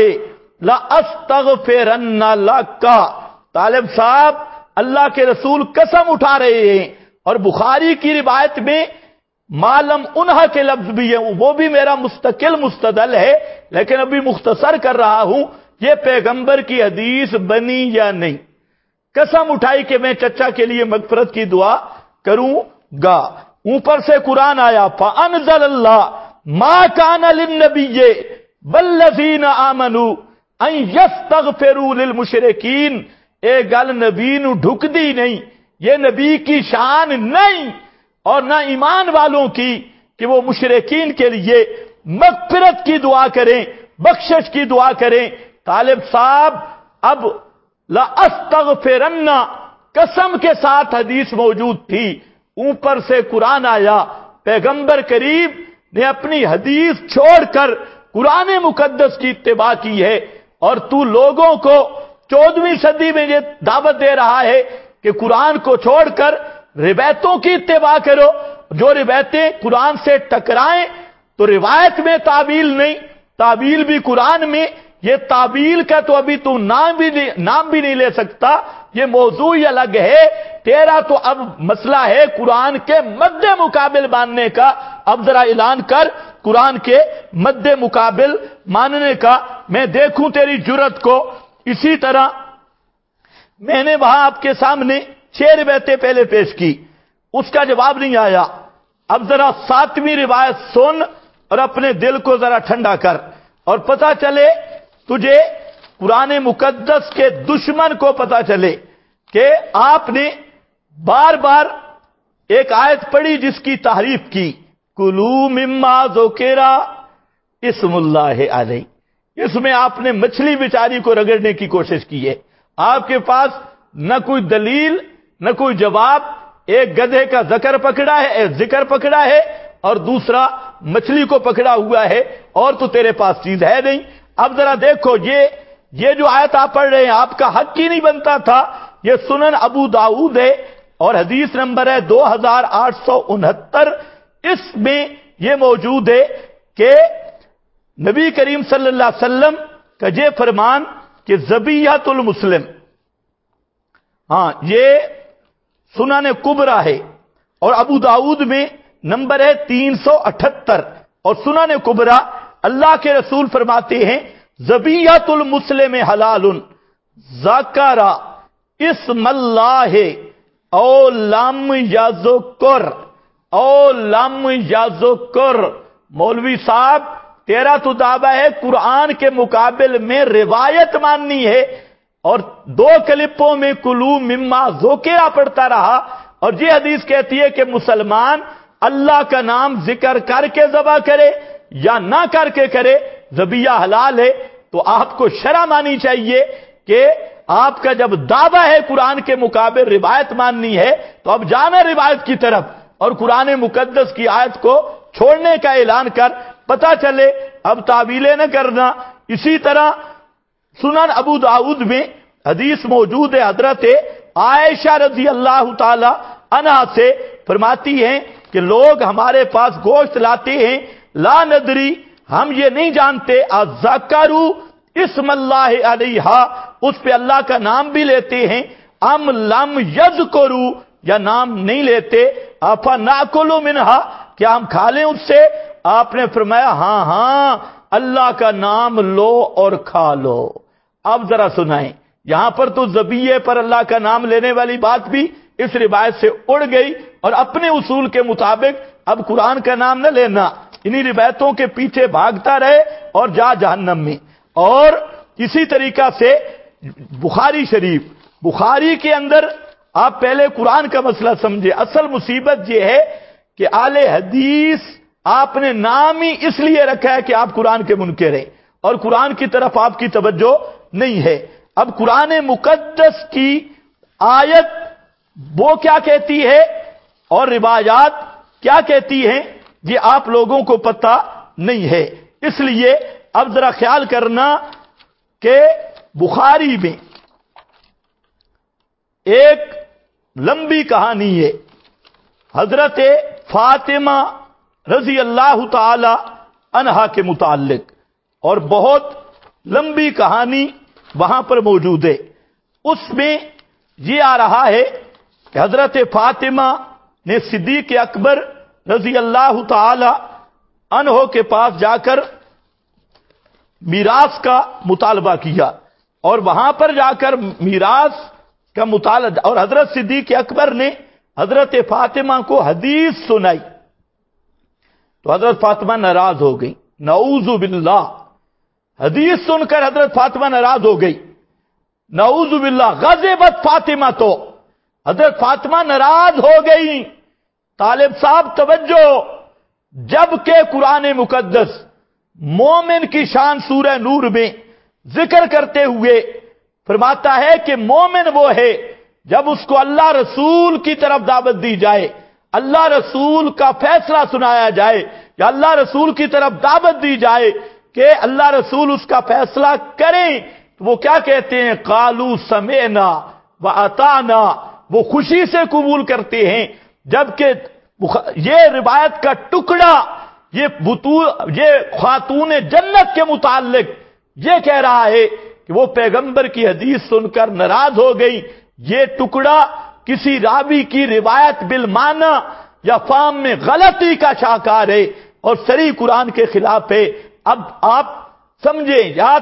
لأستغفرن لک۔ طالب صاحب اللہ کے رسول قسم اٹھا رہے ہیں، اور بخاری کی روایت میں معلم انہا کے لفظ بھی ہیں، وہ بھی میرا مستقل مستدل ہے، لیکن ابھی مختصر کر رہا ہوں یہ پیغمبر کی حدیث بنی یا نہیں۔ قسم اٹھائی کہ میں چچا کے لیے مغفرت کی دعا کروں گا۔ اوپر سے قرآن آیا فانزل اللہ ما کان للنبی والذین آمنوا ان یستغفروا للمشرکین۔ اے گل نبی نو ڈھک دی نہیں، یہ نبی کی شان نہیں اور نہ ایمان والوں کی کہ وہ مشرکین کے لیے مغفرت کی دعا کریں، بخشش کی دعا کریں۔ طالب صاحب اب لأستغفرن قسم کے ساتھ حدیث موجود تھی، اوپر سے قرآن آیا، پیغمبر کریم نے اپنی حدیث چھوڑ کر قرآن مقدس کی اتباع کی ہے، اور تو لوگوں کو 14ویں صدی میں یہ دعوت دے رہا ہے کہ قرآن کو چھوڑ کر روایتوں کی اتباع کرو، جو روایتیں قرآن سے ٹکرائیں تو روایت میں تعبیل نہیں، تعبیل بھی قرآن میں۔ یہ تعبیل کا تو ابھی تو نام بھی نہیں لے سکتا، یہ موضوع ہی الگ ہے۔ تیرا تو اب مسئلہ ہے قرآن کے مد مقابل ماننے کا۔ اب ذرا اعلان کر قرآن کے مد مقابل ماننے کا، میں دیکھوں تیری جرت کو۔ اسی طرح میں نے وہاں آپ کے سامنے 6 روایتیں پہلے پیش کی، اس کا جواب نہیں آیا۔ اب ذرا 7ویں روایت سن اور اپنے دل کو ذرا ٹھنڈا کر، اور پتہ چلے تجھے قرآن مقدس کے دشمن کو پتہ چلے کہ آپ نے بار بار ایک آیت پڑھی جس کی تحریف کی، کلوا مما ذکر اسم اللہ علیہ۔ اس میں آپ نے مچھلی بیچاری کو رگڑنے کی کوشش کی ہے۔ آپ کے پاس نہ کوئی دلیل نہ کوئی جواب، ایک گدھے کا ذکر پکڑا ہے اور دوسرا مچھلی کو پکڑا ہوا ہے، اور تو تیرے پاس چیز ہے نہیں۔ اب ذرا دیکھو یہ جو آیت آپ پڑھ رہے ہیں آپ کا حق ہی نہیں بنتا تھا۔ یہ سنن ابو داؤد ہے اور حدیث نمبر ہے 2869۔ اس میں یہ موجود ہے کہ نبی کریم صلی اللہ علیہ وسلم کا یہ فرمان کہ ذبیحۃ المسلم، ہاں یہ سنن کبرا ہے اور ابو داؤد میں نمبر ہے 378، اور سنن کبرا اللہ کے رسول فرماتے ہیں ذبیحۃ المسلم حلال ذکر اسم اللہ او لم یذکر۔ مولوی صاحب تیرا تو دعویٰ ہے قرآن کے مقابل میں روایت ماننی ہے، اور 2 کلپوں میں کلو مما ذکر پڑھتا رہا، اور یہ حدیث کہتی ہے کہ مسلمان اللہ کا نام ذکر کر کے ذبح کرے یا نہ کر کے کرے، ذبیحہ حلال ہے۔ تو آپ کو شرم آنی چاہیے کہ آپ کا جب دعویٰ ہے قرآن کے مقابل روایت ماننی ہے تو اب جانا روایت کی طرف اور قرآن مقدس کی آیت کو چھوڑنے کا اعلان کر، پتہ چلے اب تعویلیں نہ کرنا۔ اسی طرح سنن ابو داؤد میں حدیث موجود ہے، حضرت عائشہ رضی اللہ تعالی عنہا سے فرماتی ہیں کہ لوگ ہمارے پاس گوشت لاتے ہیں، لا ندری، ہم یہ نہیں جانتے، اذکروا اسم اللہ علیہ، اس پہ اللہ کا نام بھی لیتے ہیں، ام لم یذکروا، یا نام نہیں لیتے، افناکل منہا، کیا ہم کھا لیں اس سے؟ آپ نے فرمایا ہاں ہاں، اللہ کا نام لو اور کھا لو۔ اب ذرا سنائیں، یہاں پر تو ذبیحے پر اللہ کا نام لینے والی بات بھی اس روایت سے اڑ گئی، اور اپنے اصول کے مطابق اب قرآن کا نام نہ لینا، انہی روایتوں کے پیچھے بھاگتا رہے اور جا جہنم میں۔ اور اسی طریقہ سے بخاری شریف، بخاری کے اندر آپ پہلے قرآن کا مسئلہ سمجھے، اصل مصیبت یہ ہے کہ اہل حدیث آپ نے نام ہی اس لیے رکھا ہے کہ آپ قرآن کے منکر ہیں، اور قرآن کی طرف آپ کی توجہ نہیں ہے۔ اب قرآن مقدس کی آیت وہ کیا کہتی ہے اور روایات کیا کہتی ہیں، یہ آپ لوگوں کو پتہ نہیں ہے۔ اس لیے اب ذرا خیال کرنا کہ بخاری میں ایک لمبی کہانی ہے حضرت فاطمہ رضی اللہ تعالی عنہا کے متعلق، اور بہت لمبی کہانی وہاں پر موجود ہے۔ اس میں یہ آ رہا ہے کہ حضرت فاطمہ نے صدیق اکبر رضی اللہ تعالی عنہ کے پاس جا کر میراث کا مطالبہ کیا، اور وہاں پر جا کر میراث کا مطالبہ، اور حضرت صدیق اکبر نے حضرت فاطمہ کو حدیث سنائی، تو حضرت فاطمہ ناراض ہو گئی، نعوذ باللہ، حدیث سن کر حضرت فاطمہ ناراض ہو گئی، نعوذ باللہ، غضبت فاطمہ، تو حضرت فاطمہ ناراض ہو گئی۔ طالب صاحب توجہ، جبکہ قرآن مقدس مومن کی شان سورہ نور میں ذکر کرتے ہوئے فرماتا ہے کہ مومن وہ ہے جب اس کو اللہ رسول کی طرف دعوت دی جائے، اللہ رسول کا فیصلہ سنایا جائے، یا اللہ رسول کی طرف دعوت دی جائے کہ اللہ رسول اس کا فیصلہ کریں، تو وہ کیا کہتے ہیں؟ قالوا سمعنا واطعنا، وہ خوشی سے قبول کرتے ہیں۔ جبکہ یہ روایت کا ٹکڑا یہ خاتون جنت کے متعلق یہ کہہ رہا ہے کہ وہ پیغمبر کی حدیث سن کر ناراض ہو گئی۔ یہ ٹکڑا کسی راوی کی روایت بالمعنی یا فہم میں غلطی کا شاہکار ہے اور صریح قرآن کے خلاف ہے۔ اب آپ سمجھیں، یا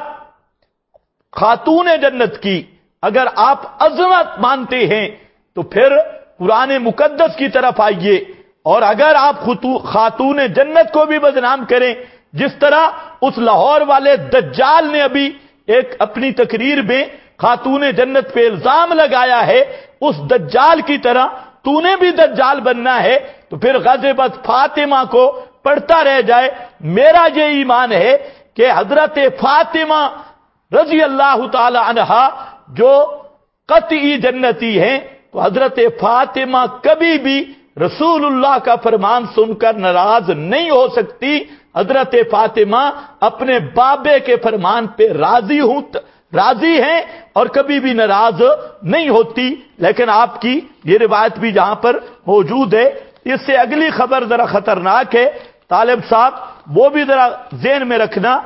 خاتون جنت کی اگر آپ عظمت مانتے ہیں تو پھر قرآن مقدس کی طرف آئیے، اور اگر آپ خاتون جنت کو بھی بدنام کریں، جس طرح اس لاہور والے دجال نے ابھی ایک اپنی تقریر میں خاتون جنت پہ الزام لگایا ہے، اس دجال کی طرح تو نے بھی دجال بننا ہے، تو پھر غضبت فاطمہ کو پڑھتا رہ جائے۔ میرا یہ ایمان ہے کہ حضرت فاطمہ رضی اللہ تعالی عنہا جو قطعی جنتی ہیں، تو حضرت فاطمہ کبھی بھی رسول اللہ کا فرمان سن کر ناراض نہیں ہو سکتی۔ حضرت فاطمہ اپنے بابے کے فرمان پہ راضی ہیں اور کبھی بھی ناراض نہیں ہوتی۔ لیکن آپ کی یہ روایت بھی جہاں پر موجود ہے، اس سے اگلی خبر ذرا خطرناک ہے طالب صاحب، وہ بھی ذرا ذہن میں رکھنا۔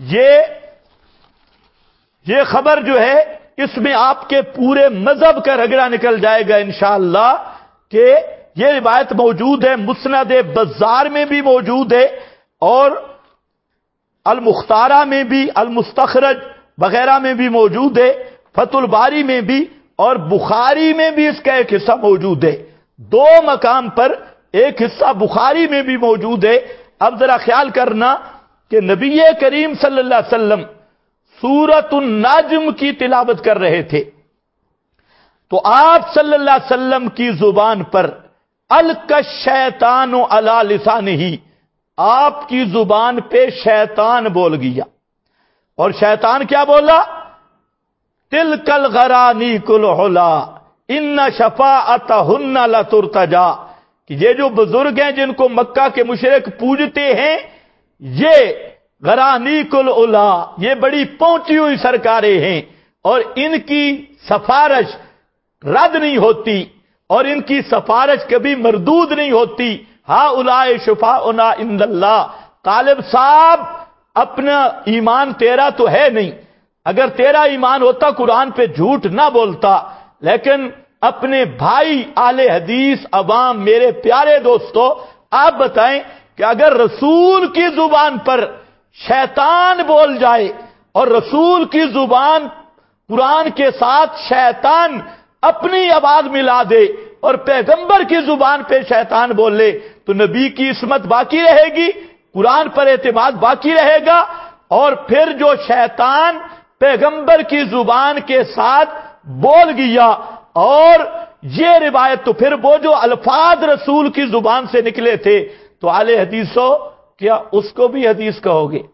یہ خبر جو ہے اس میں آپ کے پورے مذہب کا رگڑا نکل جائے گا انشاءاللہ، کہ یہ روایت موجود ہے، مسند بزار میں بھی موجود ہے، اور المختارہ میں بھی، المستخرج وغیرہ میں بھی موجود ہے، فتح الباری میں بھی، اور بخاری میں بھی اس کا ایک حصہ موجود ہے۔ دو مقام پر ایک حصہ بخاری میں بھی موجود ہے۔ اب ذرا خیال کرنا کہ نبی کریم صلی اللہ علیہ وسلم سورۃ النجم کی تلاوت کر رہے تھے، تو آپ صلی اللہ علیہ وسلم کی زبان پر القى الشیطان علی لسانہ، آپ کی زبان پہ شیطان بول گیا، اور شیطان کیا بولا؟ تلک الغرانیق العلا ان شفاعتہن لترتجی، کہ یہ جو بزرگ ہیں جن کو مکہ کے مشرک پوجتے ہیں، یہ غرانیق العلا، یہ بڑی پہنچی ہوئی سرکاریں ہیں، اور ان کی سفارش رد نہیں ہوتی۔ اور ان کی سفارش کبھی مردود نہیں ہوتی. ہا اولائے شفاؤنا عند اللہ. طالب صاحب اپنا ایمان تیرا تو ہے نہیں. اگر تیرا ایمان ہوتا قرآن پہ جھوٹ نہ بولتا. لیکن اپنے بھائی اہل حدیث عوام میرے پیارے دوستو آپ بتائیں کہ اگر رسول کی زبان پر شیطان بول جائے اور رسول کی زبان قرآن کے ساتھ شیطان اپنی آواز ملا دے اور پیغمبر کی زبان پہ شیطان بولے تو نبی کی عصمت باقی رہے گی, قرآن پر اعتماد باقی رہے گا. اور پھر جو شیطان پیغمبر کی زبان کے ساتھ بول گیا اور یہ روایت تو پھر وہ جو الفاظ رسول کی زبان سے نکلے تھے تو اہل حدیثوں کیا اس کو بھی حدیث کہو گے؟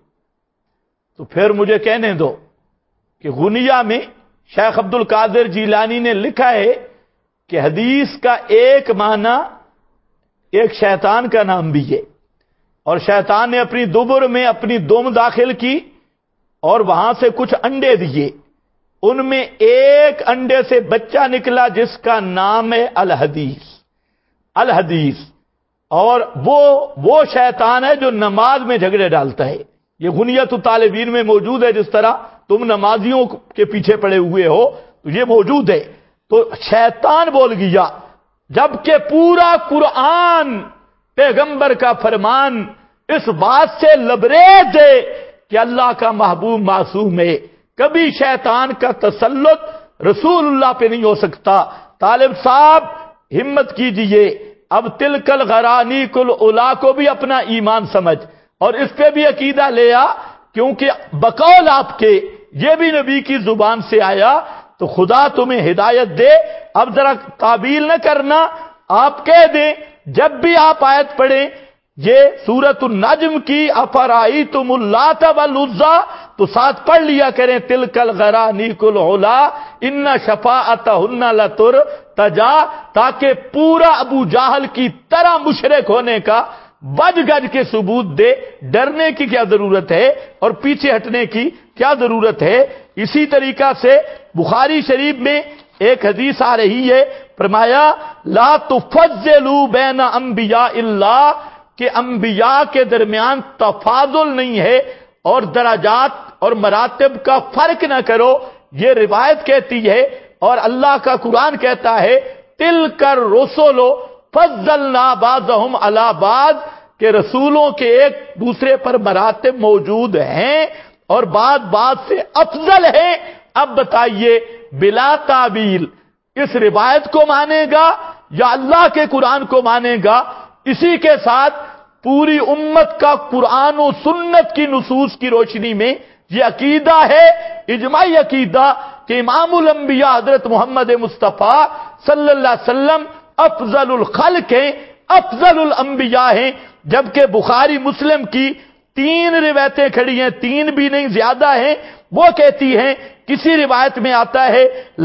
تو پھر مجھے کہنے دو کہ غنیہ میں شیخ عبد القادر جیلانی نے لکھا ہے کہ حدیث کا ایک معنی ایک شیطان کا نام بھی ہے, اور شیطان نے اپنی دبر میں اپنی دم داخل کی اور وہاں سے کچھ انڈے دیے, ان میں ایک انڈے سے بچہ نکلا جس کا نام ہے الحدیث. الحدیث. اور وہ شیطان ہے جو نماز میں جھگڑے ڈالتا ہے. یہ غنیت الطالبین میں موجود ہے, جس طرح تم نمازیوں کے پیچھے پڑے ہوئے ہو تو یہ موجود ہے. تو شیطان بول گیا جبکہ پورا قرآن پیغمبر کا فرمان اس بات سے لبریز ہے کہ اللہ کا محبوب معصوم ہے, کبھی شیطان کا تسلط رسول اللہ پہ نہیں ہو سکتا. طالب صاحب ہمت کیجئے, اب تلکل غرانی کل اولا کو بھی اپنا ایمان سمجھ اور اس پہ بھی عقیدہ لے آ, کیونکہ بقول آپ کے یہ بھی نبی کی زبان سے آیا تو خدا تمہیں ہدایت دے. اب ذرا تعبیل نہ کرنا, آپ کہہ دیں جب بھی آپ آیت پڑھیں یہ سورۃ النجم کی افرائیتم اللات والعزی تو ساتھ پڑھ لیا کریں تلکل غرانیک العلا ان شفاعتہن لترتجی, تاکہ پورا ابو جہل کی طرح مشرک ہونے کا بج گج کے ثبوت دے. ڈرنے کی کیا ضرورت ہے اور پیچھے ہٹنے کی کیا ضرورت ہے؟ اسی طریقہ سے بخاری شریف میں ایک حدیث آ رہی ہے, فرمایا لا تفضلوا بین انبیاء اللہ, کہ انبیاء کے درمیان تفاضل نہیں ہے اور درجات اور مراتب کا فرق نہ کرو. یہ روایت کہتی ہے اور اللہ کا قرآن کہتا ہے تلک الرسل فضلنا بعضهم علی بعض, کہ رسولوں کے ایک دوسرے پر مراتب موجود ہیں اور بعض سے افضل ہے. اب بتائیے بلا تعبیل اس روایت کو مانے گا یا اللہ کے قرآن کو مانے گا؟ اسی کے ساتھ پوری امت کا قرآن و سنت کی نصوص کی روشنی میں یہ عقیدہ ہے, اجماعی عقیدہ, کہ امام الانبیاء حضرت محمد مصطفیٰ صلی اللہ علیہ وسلم افضل الخلق ہیں, افضل الانبیاء ہیں. جبکہ بخاری مسلم کی 3 روایتیں کھڑی ہیں, 3 بھی نہیں زیادہ ہیں. وہ کہتی ہیں, کسی روایت میں آتا ہے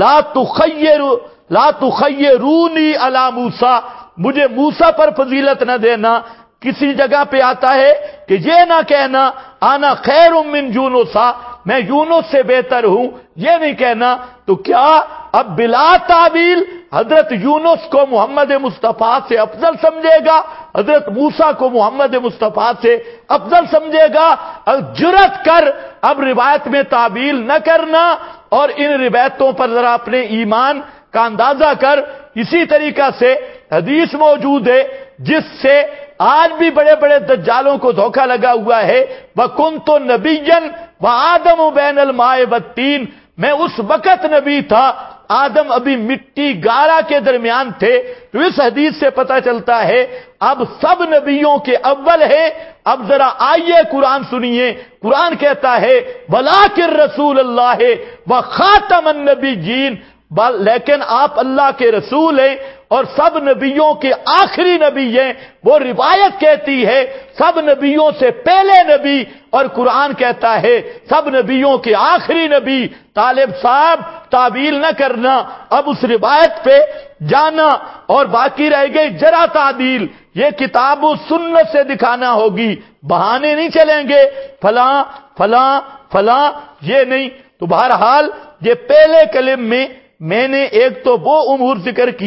لا تخیرونی علی موسیٰ, مجھے موسیٰ پر فضیلت نہ دینا. کسی جگہ پہ آتا ہے کہ یہ نہ کہنا انا خیر من یونسا, میں یونس سے بہتر ہوں, یہ نہیں کہنا. تو کیا اب بلا تعبیل حضرت یونس کو محمد مصطفیٰ سے افضل سمجھے گا, حضرت موسیٰ کو محمد مصطفیٰ سے افضل سمجھے گا؟ جرأت کر اب روایت میں تعبیل نہ کرنا اور ان روایتوں پر ذرا اپنے ایمان کا اندازہ کر. اسی طریقہ سے حدیث موجود ہے جس سے آج بھی بڑے بڑے دجالوں کو دھوکہ لگا ہوا ہے, وَكُنْتُ نَبِيًّا وَآدَمُ بَيْنَ الْمَاءِ وَالطِّينِ, میں اس وقت نبی تھا, آدم ابھی مٹی گارا کے درمیان تھے. تو اس حدیث سے پتہ چلتا ہے اب سب نبیوں کے اول ہے. اب ذرا آئیے قرآن سنیے, قرآن کہتا ہے وَلَٰكِن رَسُولَ اللَّهِ وَخَاتَمَ النَّبِيِّينَ, لیکن آپ اللہ کے رسول ہیں اور سب نبیوں کے آخری نبی ہیں. وہ روایت کہتی ہے سب نبیوں سے پہلے نبی, اور قرآن کہتا ہے سب نبیوں کے آخری نبی. طالب صاحب تعبیل نہ کرنا, اب اس روایت پہ جانا اور باقی رہ گئی جرا تعدیل. یہ کتاب و سنت سے دکھانا ہوگی, بہانے نہیں چلیں گے فلاں فلاں فلاں, یہ نہیں. تو بہرحال یہ پہلے کلم میں نے ایک تو وہ امور ذکر کیے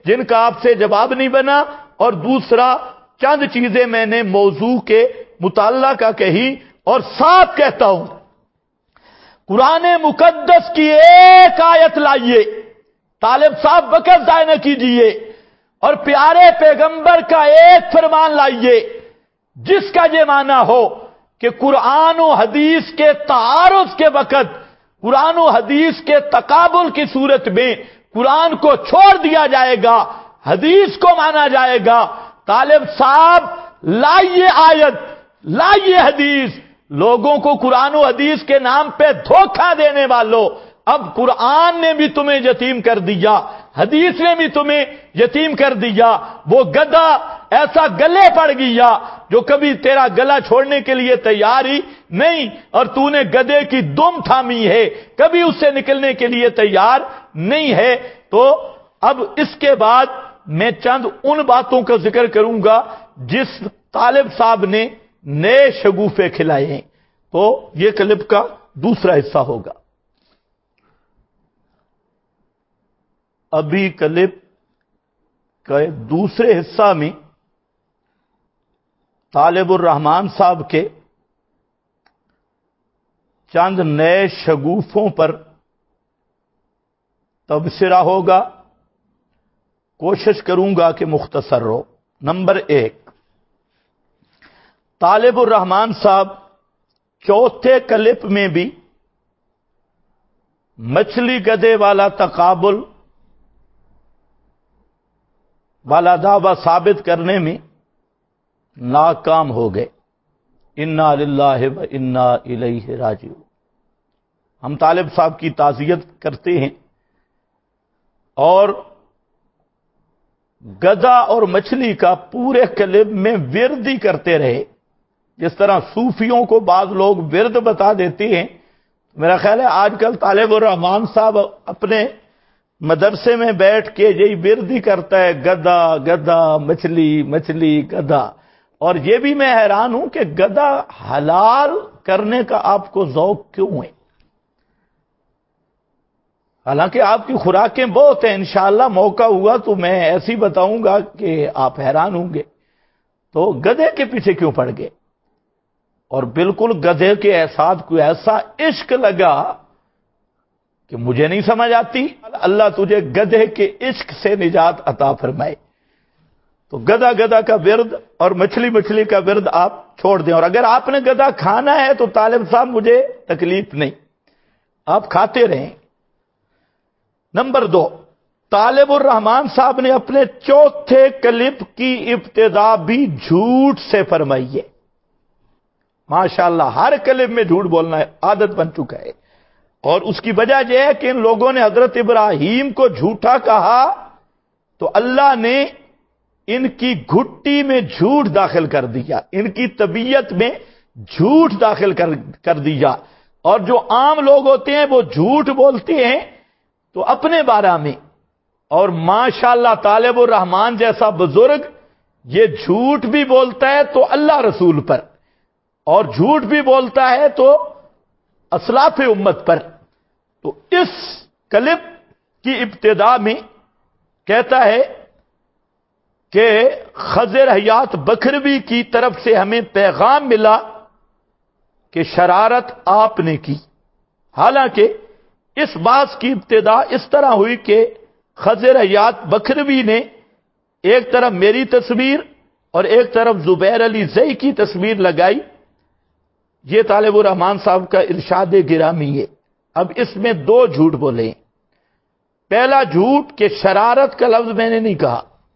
جن کا آپ سے جواب نہیں بنا، اور دوسرا چند چیزیں میں نے موضوع کے مطالعہ کا کہی، اور صاف کہتا ہوں قرآن مقدس کی ایک آیت لائیے، طالب صاحب وقت ضائع نہ کیجیے، اور پیارے پیغمبر کا ایک فرمان لائیے جس کا یہ معنی ہو کہ قرآن و حدیث کے تعارض کے وقت، قرآن و حدیث کے تقابل کی صورت میں قرآن کو چھوڑ دیا جائے گا، حدیث کو مانا جائے گا۔ طالب صاحب لائیے آیت، لائیے حدیث، لوگوں کو قرآن و حدیث کے نام پہ دھوکہ دینے والوں، اب قرآن نے بھی تمہیں یتیم کر دیا، حدیث نے بھی تمہیں یتیم کر دیا۔ وہ گدھا ایسا گلے پڑ گیا جو کبھی تیرا گلا چھوڑنے کے لیے تیار ہی نہیں، اور تو نے گدھے کی دم تھامی ہے، کبھی اس سے نکلنے کے لیے تیار نہیں ہے۔ تو اب اس کے بعد میں چند ان باتوں کا ذکر کروں گا جس طالب صاحب نے نئے شگوفے کھلائے ہیں، تو یہ کلپ کا دوسرا حصہ ہوگا۔ ابھی کلپ کے دوسرے حصہ میں طالب الرحمان صاحب کے چند نئے شگوفوں پر تبصرہ ہوگا، کوشش کروں گا کہ مختصر ہو۔ نمبر 1، طالب الرحمان صاحب چوتھے کلپ میں بھی مچھلی گدھے والا تقابل والا دعویٰ ثابت کرنے میں ناکام ہو گئے۔ انا للہ و انا الیہ راجعون۔ ہم طالب صاحب کی تعزیت کرتے ہیں، اور گدھا اور مچھلی کا پورے کلب میں ورد ہی کرتے رہے۔ جس طرح صوفیوں کو بعض لوگ ورد بتا دیتے ہیں، میرا خیال ہے آج کل طالب الرحمان صاحب اپنے مدرسے میں بیٹھ کے یہی ورد ہی کرتا ہے، گدھا گدھا مچھلی مچھلی گدھا۔ اور یہ بھی میں حیران ہوں کہ گدھا حلال کرنے کا آپ کو ذوق کیوں ہے؟ حالانکہ آپ کی خوراکیں بہت ہیں، انشاءاللہ موقع ہوا تو میں ایسی بتاؤں گا کہ آپ حیران ہوں گے۔ تو گدھے کے پیچھے کیوں پڑ گئے؟ اور بالکل گدھے کے ساتھ کوئی ایسا عشق لگا کہ مجھے نہیں سمجھ آتی۔ اللہ تجھے گدھے کے عشق سے نجات عطا فرمائے۔ تو گدھا گدھا کا ورد اور مچھلی مچھلی کا ورد آپ چھوڑ دیں، اور اگر آپ نے گدھا کھانا ہے تو طالب صاحب مجھے تکلیف نہیں، آپ کھاتے رہیں۔ نمبر 2، طالب الرحمان صاحب نے اپنے چوتھے کلپ کی ابتدا بھی جھوٹ سے فرمائی ہے۔ ماشاءاللہ ہر کلپ میں جھوٹ بولنا عادت بن چکا ہے، اور اس کی وجہ یہ ہے کہ ان لوگوں نے حضرت ابراہیم کو جھوٹا کہا تو اللہ نے ان کی گھٹی میں جھوٹ داخل کر دیا، ان کی طبیعت میں جھوٹ داخل کر دیا۔ اور جو عام لوگ ہوتے ہیں وہ جھوٹ بولتے ہیں تو اپنے بارے میں، اور ماشاءاللہ طالب الرحمان جیسا بزرگ یہ جھوٹ بھی بولتا ہے تو اللہ رسول پر، اور جھوٹ بھی بولتا ہے تو اسلاف امت پر۔ تو اس کلپ کی ابتدا میں کہتا ہے کہ خضر حیات بکھروی کی طرف سے ہمیں پیغام ملا کہ شرارت آپ نے کی۔ حالانکہ اس بات کی ابتدا اس طرح ہوئی کہ خضر حیات بکھروی نے ایک طرف میری تصویر اور ایک طرف زبیر علی زئی کی تصویر لگائی۔ یہ طالب الرحمان صاحب کا ارشاد گرامی ہے۔ اب اس میں 2 جھوٹ بولے ہیں۔ پہلا جھوٹ کہ شرارت کا لفظ میں نے نہیں کہا،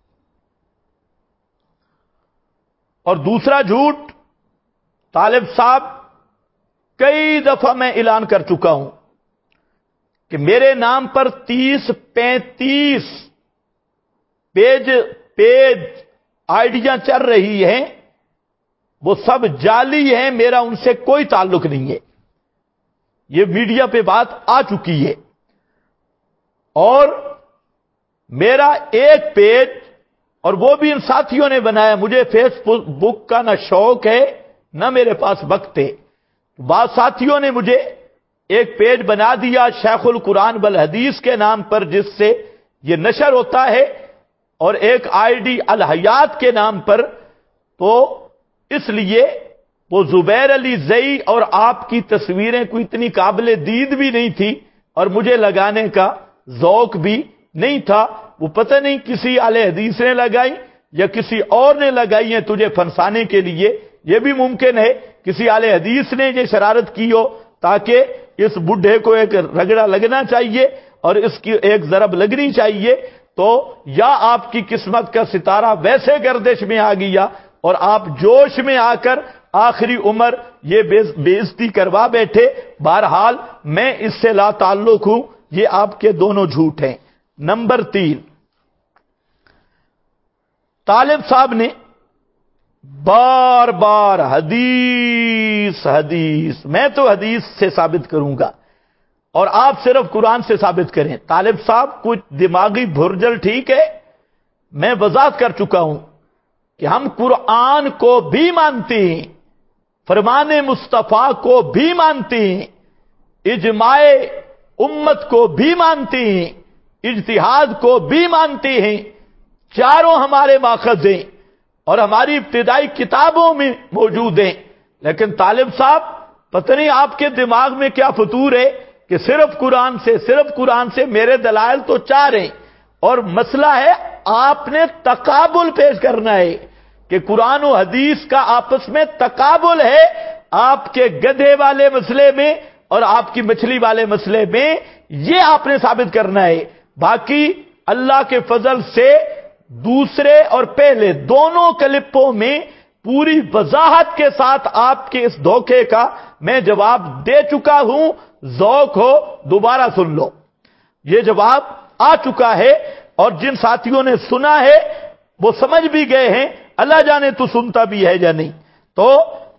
اور دوسرا جھوٹ طالب صاحب کئی دفعہ میں اعلان کر چکا ہوں کہ میرے نام پر 30-35 پیج آئیڈیاں چل رہی ہیں، وہ سب جعلی ہیں، میرا ان سے کوئی تعلق نہیں ہے۔ یہ میڈیا پہ بات آ چکی ہے، اور میرا ایک پیج، اور وہ بھی ان ساتھیوں نے بنایا، مجھے فیس بک کا نہ شوق ہے نہ میرے پاس وقت ہے۔ بعض ساتھیوں نے مجھے ایک پیج بنا دیا شیخ القرآن والحدیث کے نام پر، جس سے یہ نشر ہوتا ہے، اور ایک آئی ڈی الحیات کے نام پر، تو اس لیے وہ زبیر علی زئی اور آپ کی تصویریں کوئی اتنی قابل دید بھی نہیں تھی اور مجھے لگانے کا ذوق بھی نہیں تھا. وہ پتہ نہیں کسی اہل حدیث نے لگائی یا کسی اور نے لگائی ہیں تجھے پھنسانے کے لیے. یہ بھی ممکن ہے کسی اہل حدیث نے یہ شرارت کی ہو تاکہ اس بڈھے کو ایک رگڑا لگنا چاہیے اور اس کی ایک ضرب لگنی چاہیے. تو یا آپ کی قسمت کا ستارہ ویسے گردش میں آ گیا اور آپ جوش میں آ کر آخری عمر یہ بے عزتی کروا بیٹھے. بہرحال میں اس سے لا تعلق ہوں، یہ آپ کے دونوں جھوٹ ہیں. نمبر 3، طالب صاحب نے بار بار حدیث حدیث، میں تو حدیث سے ثابت کروں گا اور آپ صرف قرآن سے ثابت کریں. طالب صاحب کچھ دماغی بھرجل ٹھیک ہے، میں وضاحت کر چکا ہوں کہ ہم قرآن کو بھی مانتے ہیں، فرمان مصطفیٰ کو بھی مانتے ہیں، اجماع امت کو بھی مانتے ہیں، اجتہاد کو بھی مانتے ہیں. چاروں ہمارے ماخذ ہیں اور ہماری ابتدائی کتابوں میں موجود ہیں. لیکن طالب صاحب پتہ نہیں آپ کے دماغ میں کیا فطور ہے کہ صرف قرآن سے میرے دلائل تو 4 ہیں اور مسئلہ ہے آپ نے تقابل پیش کرنا ہے کہ قرآن و حدیث کا آپس میں تقابل ہے. آپ کے گدھے والے مسئلے میں اور آپ کی مچھلی والے مسئلے میں یہ آپ نے ثابت کرنا ہے. باقی اللہ کے فضل سے دوسرے اور پہلے دونوں کلپوں میں پوری وضاحت کے ساتھ آپ کے اس دھوکے کا میں جواب دے چکا ہوں. ذوق ہو دوبارہ سن لو، یہ جواب آ چکا ہے اور جن ساتھیوں نے سنا ہے وہ سمجھ بھی گئے ہیں. اللہ جانے تو سنتا بھی ہے یا نہیں. تو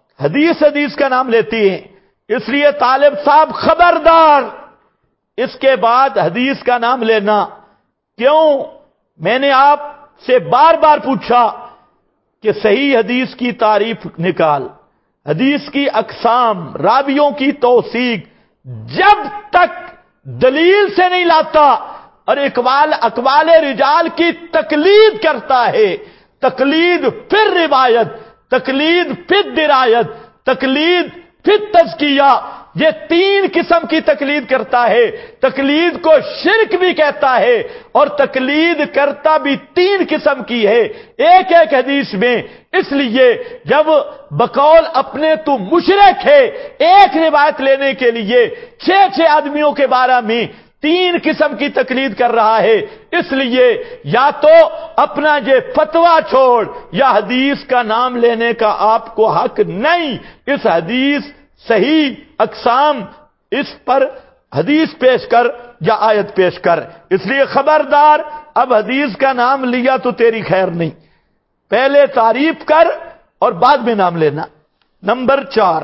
حدیث کا نام لیتی ہیں، اس لیے طالب صاحب خبردار اس کے بعد حدیث کا نام لینا. کیوں؟ میں نے آپ سے بار بار پوچھا کہ صحیح حدیث کی تعریف نکال، حدیث کی اقسام، راویوں کی توثیق. جب تک دلیل سے نہیں لاتا اور اقوال رجال کی تقلید کرتا ہے، تقلید پھر روایت، تقلید پھر درایت، تقلید پھر تزکیہ، یہ 3 قسم کی تقلید کرتا ہے. تقلید کو شرک بھی کہتا ہے اور تقلید کرتا بھی 3 قسم کی ہے ایک حدیث میں. اس لیے جب بقول اپنے تو مشرک ہے ایک روایت لینے کے لیے 6 آدمیوں کے بارے میں 3 قسم کی تقلید کر رہا ہے، اس لیے یا تو اپنا یہ فتویٰ چھوڑ یا حدیث کا نام لینے کا آپ کو حق نہیں. اس حدیث صحیح اقسام، اس پر حدیث پیش کر یا آیت پیش کر. اس لیے خبردار، اب حدیث کا نام لیا تو تیری خیر نہیں. پہلے تعریف کر اور بعد میں نام لینا. نمبر 4،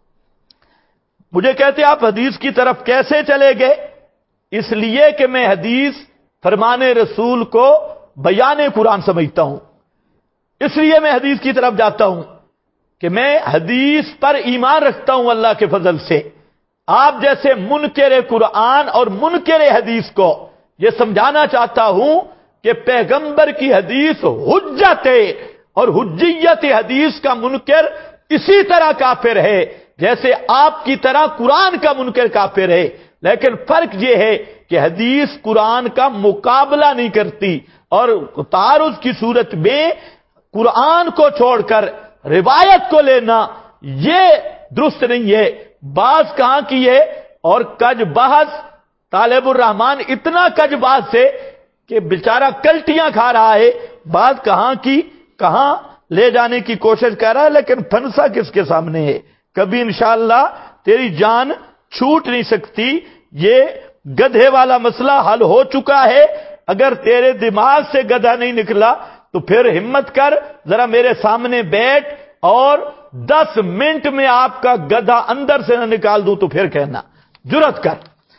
مجھے کہتے آپ حدیث کی طرف کیسے چلے گئے؟ اس لیے کہ میں حدیث فرمان رسول کو بیان قرآن سمجھتا ہوں، اس لیے میں حدیث کی طرف جاتا ہوں کہ میں حدیث پر ایمان رکھتا ہوں اللہ کے فضل سے. آپ جیسے منکر قرآن اور منکر حدیث کو یہ سمجھانا چاہتا ہوں کہ پیغمبر کی حدیث حجت ہے اور حجیت حدیث کا منکر اسی طرح کافر ہے جیسے آپ کی طرح قرآن کا منکر کافر ہے. لیکن فرق یہ ہے کہ حدیث قرآن کا مقابلہ نہیں کرتی اور تعارض کی صورت میں قرآن کو چھوڑ کر روایت کو لینا یہ درست نہیں ہے. بعض کہاں کی ہے اور کج بحث طالب الرحمان اتنا کج بحث ہے کہ بیچارہ کلٹیاں کھا رہا ہے. بعض کہاں کی کہاں لے جانے کی کوشش کر رہا ہے، لیکن پھنسا کس کے سامنے ہے. کبھی انشاءاللہ تیری جان چھوٹ نہیں سکتی. یہ گدھے والا مسئلہ حل ہو چکا ہے. اگر تیرے دماغ سے گدھا نہیں نکلا تو پھر ہمت کر، ذرا میرے سامنے بیٹھ اور 10 منٹ میں آپ کا گدھا اندر سے نہ نکال دوں تو پھر کہنا، جرات کر.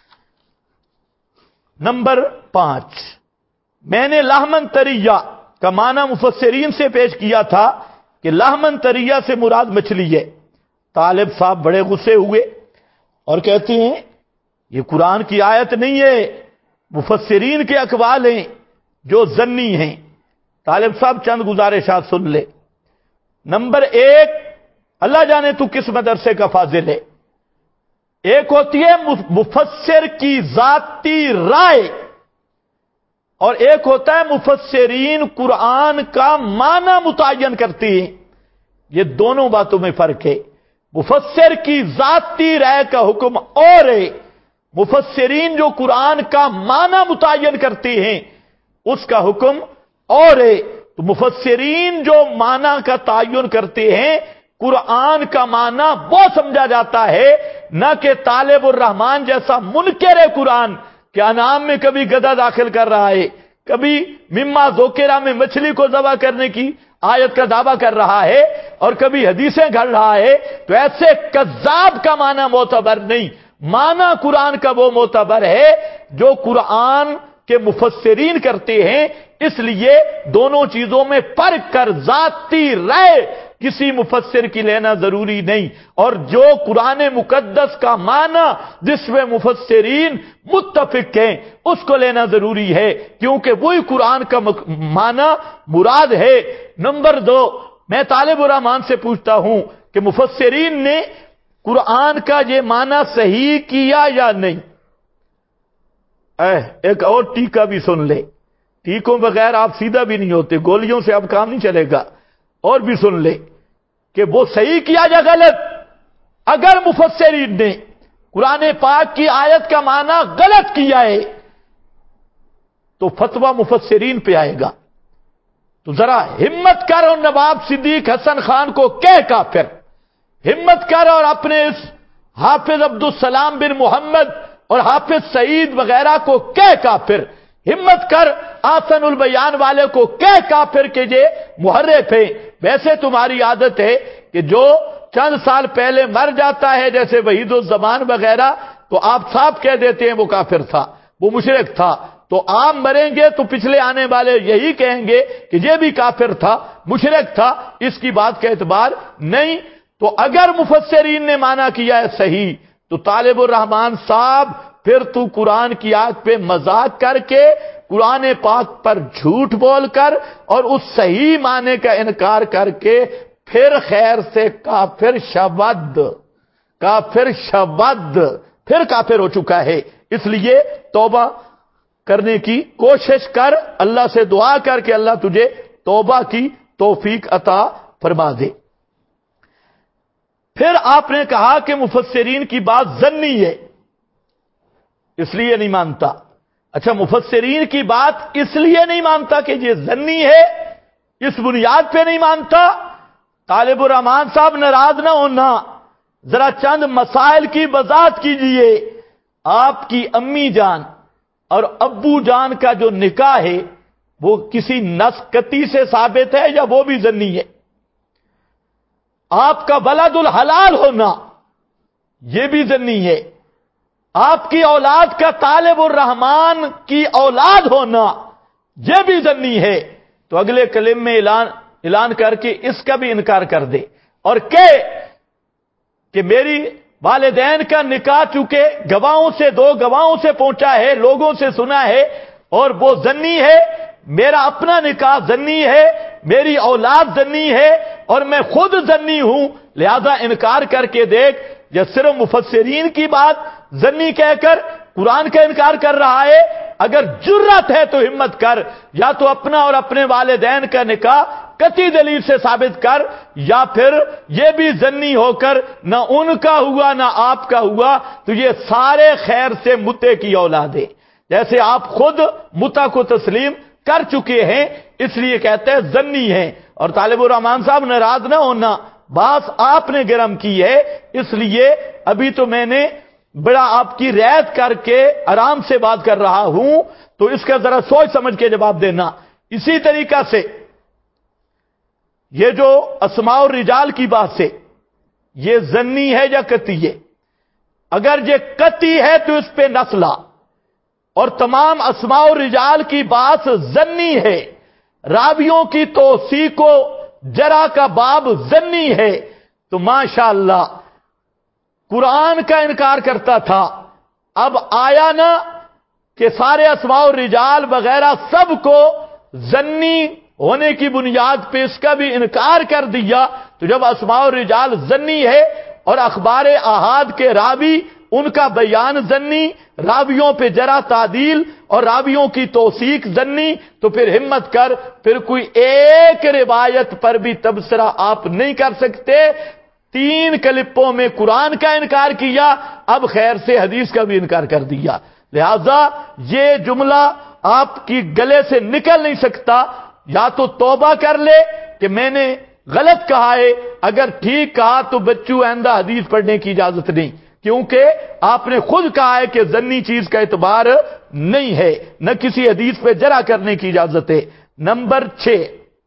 نمبر 5، میں نے لحمن طریہ کا معنی مفسرین سے پیش کیا تھا کہ لحمن طریہ سے مراد مچھلی ہے. طالب صاحب بڑے غصے ہوئے اور کہتے ہیں یہ قرآن کی آیت نہیں ہے، مفسرین کے اقوال ہیں جو ظنی ہیں. طالب صاحب چند گزارشات سن لے. نمبر 1، اللہ جانے تو کس مدرسے کا فاضل ہے. ایک ہوتی ہے مفسر کی ذاتی رائے، اور ایک ہوتا ہے مفسرین قرآن کا معنی متعین کرتی ہیں. یہ دونوں باتوں میں فرق ہے. مفسر کی ذاتی رائے کا حکم اور ہے، مفسرین جو قرآن کا معنی متعین کرتی ہیں اس کا حکم اور ہے. تو مفسرین جو معنی کا تعین کرتے ہیں، قرآن کا معنی وہ سمجھا جاتا ہے، نہ کہ طالب الرحمان جیسا منکر قرآن کہ انعام میں کبھی گدھا داخل کر رہا ہے، کبھی مما ذکرہ میں مچھلی کو ذبح کرنے کی آیت کا دعویٰ کر رہا ہے، اور کبھی حدیثیں گھڑ رہا ہے. تو ایسے کذاب کا معنی معتبر نہیں، معنی قرآن کا وہ معتبر ہے جو قرآن کے مفسرین کرتے ہیں. اس لیے دونوں چیزوں میں فرق کر ذاتی رائے کسی مفسر کی لینا ضروری نہیں، اور جو قرآن مقدس کا معنی جس میں مفسرین متفق ہیں اس کو لینا ضروری ہے، کیونکہ وہی قرآن کا معنی مراد ہے. نمبر 2، میں طالب الرحمان سے پوچھتا ہوں کہ مفسرین نے قرآن کا یہ معنی صحیح کیا یا نہیں؟ ایک اور ٹیکا بھی سن لے. ٹیکوں بغیر آپ سیدھا بھی نہیں ہوتے، گولیوں سے اب کام نہیں چلے گا. اور بھی سن لے کہ وہ صحیح کیا یا غلط. اگر مفسرین نے قرآن پاک کی آیت کا معنی غلط کیا ہے تو فتویٰ مفسرین پہ آئے گا. تو ذرا ہمت کر اور نواب صدیق حسن خان کو کہہ کافر، ہمت کر اور اپنے اس حافظ عبدالسلام بن محمد اور حافظ سعید وغیرہ کو کہہ کافر، ہمت کر آسن البیان والے کو کہہ کافر کہ یہ محرف ہے. ویسے تمہاری عادت ہے کہ جو چند سال پہلے مر جاتا ہے جیسے وحید الزمان وغیرہ تو آپ صاحب کہہ دیتے ہیں وہ کافر تھا، وہ مشرک تھا. تو آپ مریں گے تو پچھلے آنے والے یہی کہیں گے کہ یہ بھی کافر تھا، مشرک تھا. اس کی بات کا اعتبار نہیں. تو اگر مفسرین نے مانا کیا ہے صحیح تو طالب الرحمان صاحب پھر تو قرآن کی آیت پہ مذاق کر کے، قرآن پاک پر جھوٹ بول کر اور اس صحیح معنی کا انکار کر کے پھر خیر سے کافر شود پھر کافر ہو چکا ہے. اس لیے توبہ کرنے کی کوشش کر، اللہ سے دعا کر کہ اللہ تجھے توبہ کی توفیق عطا فرما دے. پھر آپ نے کہا کہ مفسرین کی بات ظنی ہے اس لیے نہیں مانتا. اچھا، مفسرین کی بات اس لیے نہیں مانتا کہ یہ ظنی ہے، اس بنیاد پہ نہیں مانتا. طالب الرحمان صاحب ناراض نہ ہونا، ذرا چند مسائل کی وضاحت کیجئے. آپ کی امی جان اور ابو جان کا جو نکاح ہے وہ کسی نص قطعی سے ثابت ہے یا وہ بھی ظنی ہے؟ آپ کا ولد الحلال ہونا یہ بھی ظنی ہے. آپ کی اولاد کا طالب الرحمان کی اولاد ہونا یہ بھی ظنی ہے. تو اگلے کلم میں اعلان کر کے اس کا بھی انکار کر دے اور کہ میری والدین کا نکاح چونکہ گواہوں سے، 2 گواہوں سے پہنچا ہے، لوگوں سے سنا ہے اور وہ ظنی ہے، میرا اپنا نکاح ظنی ہے، میری اولاد ظنی ہے اور میں خود ظنی ہوں، لہذا انکار کر کے دیکھ. یا صرف مفسرین کی بات ظنی کہہ کر قرآن کا انکار کر رہا ہے. اگر جرت ہے تو ہمت کر، یا تو اپنا اور اپنے والدین کا نکاح قطعی دلیل سے ثابت کر، یا پھر یہ بھی ظنی ہو کر نہ ان کا ہوا نہ آپ کا ہوا تو یہ سارے خیر سے متے کی اولاد ہے. جیسے آپ خود متا کو تسلیم کر چکے ہیں اس لیے کہتے ہیں ظنی ہیں. اور طالب الرحمان صاحب ناراض نہ ہونا، بات آپ نے گرم کی ہے اس لیے ابھی تو میں نے بڑا آپ کی رعایت کر کے آرام سے بات کر رہا ہوں، تو اس کا ذرا سوچ سمجھ کے جواب دینا. اسی طریقہ سے یہ جو اسماء الرجال کی بات سے یہ ظنی ہے یا قطعی ہے؟ اگر یہ قطعی ہے تو اس پہ نص لا، اور تمام اسماء الرجال کی بات ظنی ہے، راویوں کی توثیق و جرح کا باب ظنی ہے، تو ماشاءاللہ قرآن کا انکار کرتا تھا، اب آیا نا کہ سارے اسماء الرجال وغیرہ سب کو ظنی ہونے کی بنیاد پہ اس کا بھی انکار کر دیا، تو جب اسماء الرجال ظنی ہے اور اخبار احاد کے راوی ان کا بیان ظنی، راویوں پہ جرح تعدیل اور راویوں کی توثیق ظنی، تو پھر ہمت کر، پھر کوئی ایک روایت پر بھی تبصرہ آپ نہیں کر سکتے۔ 3 کلپوں میں قرآن کا انکار کیا، اب خیر سے حدیث کا بھی انکار کر دیا۔ لہذا یہ جملہ آپ کی گلے سے نکل نہیں سکتا، یا تو توبہ کر لے کہ میں نے غلط کہا ہے، اگر ٹھیک کہا تو بچوں آئندہ حدیث پڑھنے کی اجازت نہیں، کیونکہ آپ نے خود کہا ہے کہ ظنی چیز کا اعتبار نہیں ہے، نہ کسی حدیث پہ جرح کرنے کی اجازت ہے۔ نمبر 6،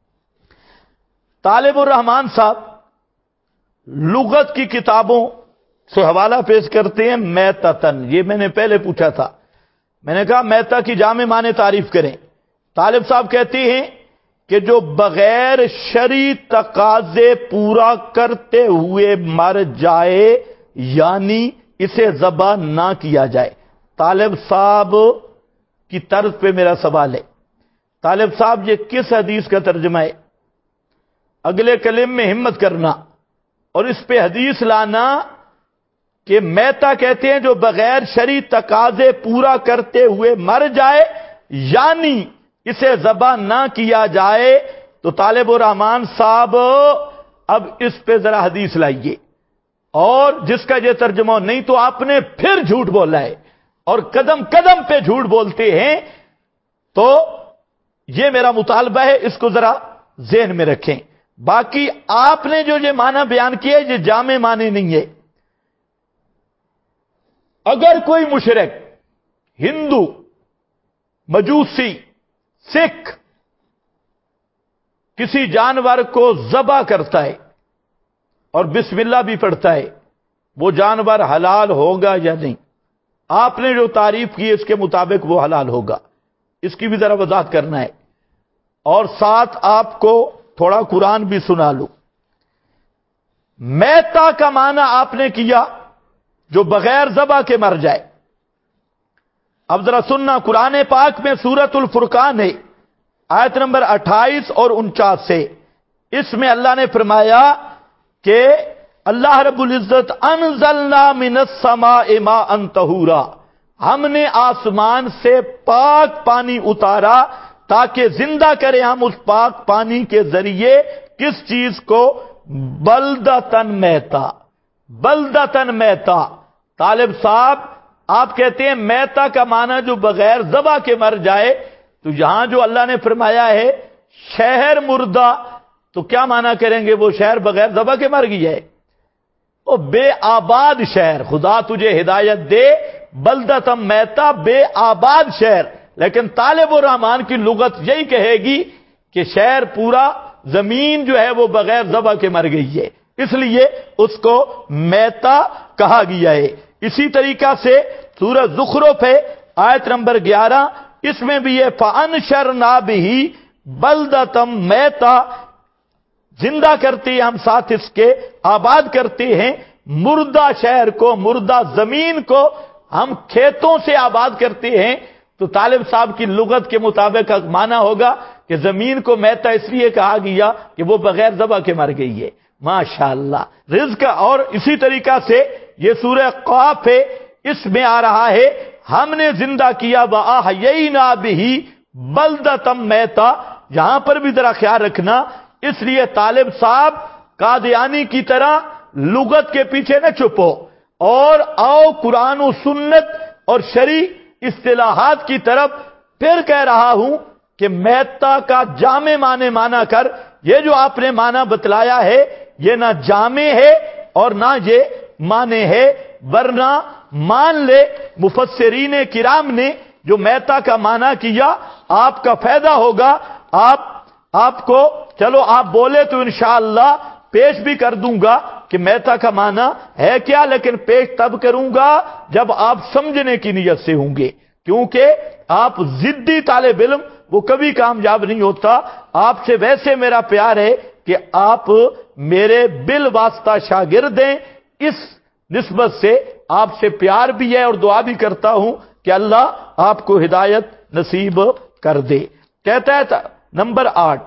طالب الرحمان صاحب لغت کی کتابوں سے حوالہ پیش کرتے ہیں میتتن، یہ میں نے پہلے پوچھا تھا، میں نے کہا میتا کی جامع معنی تعریف کریں۔ طالب صاحب کہتے ہیں کہ جو بغیر شرعی تقاضے پورا کرتے ہوئے مر جائے، یعنی اسے ذبح نہ کیا جائے۔ طالب صاحب کی طرز پہ میرا سوال ہے، طالب صاحب یہ کس حدیث کا ترجمہ ہے؟ اگلے کلم میں ہمت کرنا اور اس پہ حدیث لانا کہ میتا کہتے ہیں جو بغیر شرعی تقاضے پورا کرتے ہوئے مر جائے، یعنی اسے ذبح نہ کیا جائے۔ تو طالب الرحمان صاحب اب اس پہ ذرا حدیث لائیے، اور جس کا یہ ترجمہ نہیں تو آپ نے پھر جھوٹ بولا ہے اور قدم قدم پہ جھوٹ بولتے ہیں، تو یہ میرا مطالبہ ہے، اس کو ذرا ذہن میں رکھیں۔ باقی آپ نے جو یہ معنی بیان کیا یہ جامع معنی نہیں ہے۔ اگر کوئی مشرک، ہندو، مجوسی، سکھ کسی جانور کو ذبح کرتا ہے اور بسم اللہ بھی پڑھتا ہے، وہ جانور حلال ہوگا یا نہیں؟ آپ نے جو تعریف کی اس کے مطابق وہ حلال ہوگا، اس کی بھی ذرا وضاحت کرنا ہے، اور ساتھ آپ کو تھوڑا قرآن بھی سنا لوں۔ میتا کا معنی آپ نے کیا جو بغیر ذبح کے مر جائے۔ اب ذرا سننا، قرآن پاک میں سورۃ الفرقان ہے، آیت نمبر 28 اور 49 سے، اس میں اللہ نے فرمایا کہ اللہ رب العزت انزلنا من السماء ماء طہورا، ہم نے آسمان سے پاک پانی اتارا تاکہ زندہ کرے ہم اس پاک پانی کے ذریعے کس چیز کو؟ بلدتن میتا، بلدتن میتا۔ طالب صاحب آپ کہتے ہیں میتا کا معنی جو بغیر ذبح کے مر جائے، تو یہاں جو اللہ نے فرمایا ہے شہر مردہ، تو کیا معنی کریں گے؟ وہ شہر بغیر ذبح کے مر گئی ہے، وہ بے آباد شہر، خدا تجھے ہدایت دے، بلدتم میتا بے آباد شہر۔ لیکن طالب الرحمان کی لغت یہی کہے گی کہ شہر پورا، زمین جو ہے وہ بغیر ذبح کے مر گئی ہے، اس لیے اس کو میتا کہا گیا ہے۔ اسی طریقہ سے سورہ زخرف ہے، آیت نمبر 11، اس میں بھی یہ فَأَنشَرْنَا بِهِ بَلْدَةً میتا، زندہ کرتے ہیں ہم ساتھ اس کے، آباد کرتے ہیں مردہ شہر کو، مردہ زمین کو ہم کھیتوں سے آباد کرتے ہیں۔ تو طالب صاحب کی لغت کے مطابق معنی ہوگا کہ زمین کو میتا اس لیے کہا گیا کہ وہ بغیر ذبح کے مر گئی ہے۔ ماشاءاللہ رزق۔ اور اسی طریقہ سے یہ سورہ قاف ہے، اس میں آ رہا ہے ہم نے زندہ کیا وَأَحْيَيْنَا بِهِ بَلْدَةً میتا، یہاں پر بھی ذرا خیال رکھنا۔ اس لیے طالب صاحب قادیانی کی طرح لغت کے پیچھے نہ چھپو، اور آؤ قرآن و سنت اور شرعی اصطلاحات کی طرف۔ پھر کہہ رہا ہوں کہ میتا کا جامع معنی مانا کر، یہ جو آپ نے معنی بتلایا ہے یہ نہ جامع ہے اور نہ یہ معنی ہے، ورنہ مان لے مفسرین کرام نے جو میتا کا معنی کیا، آپ کا فائدہ ہوگا۔ آپ کو چلو آپ بولے تو انشاءاللہ پیش بھی کر دوں گا کہ میتا کا معنی ہے کیا، لیکن پیش تب کروں گا جب آپ سمجھنے کی نیت سے ہوں گے، کیونکہ آپ ضدی طالب علم وہ کبھی کامیاب نہیں ہوتا۔ آپ سے ویسے میرا پیار ہے کہ آپ میرے بالواسطہ شاگرد ہیں، اس نسبت سے آپ سے پیار بھی ہے اور دعا بھی کرتا ہوں کہ اللہ آپ کو ہدایت نصیب کر دے۔ کہتا ہے نمبر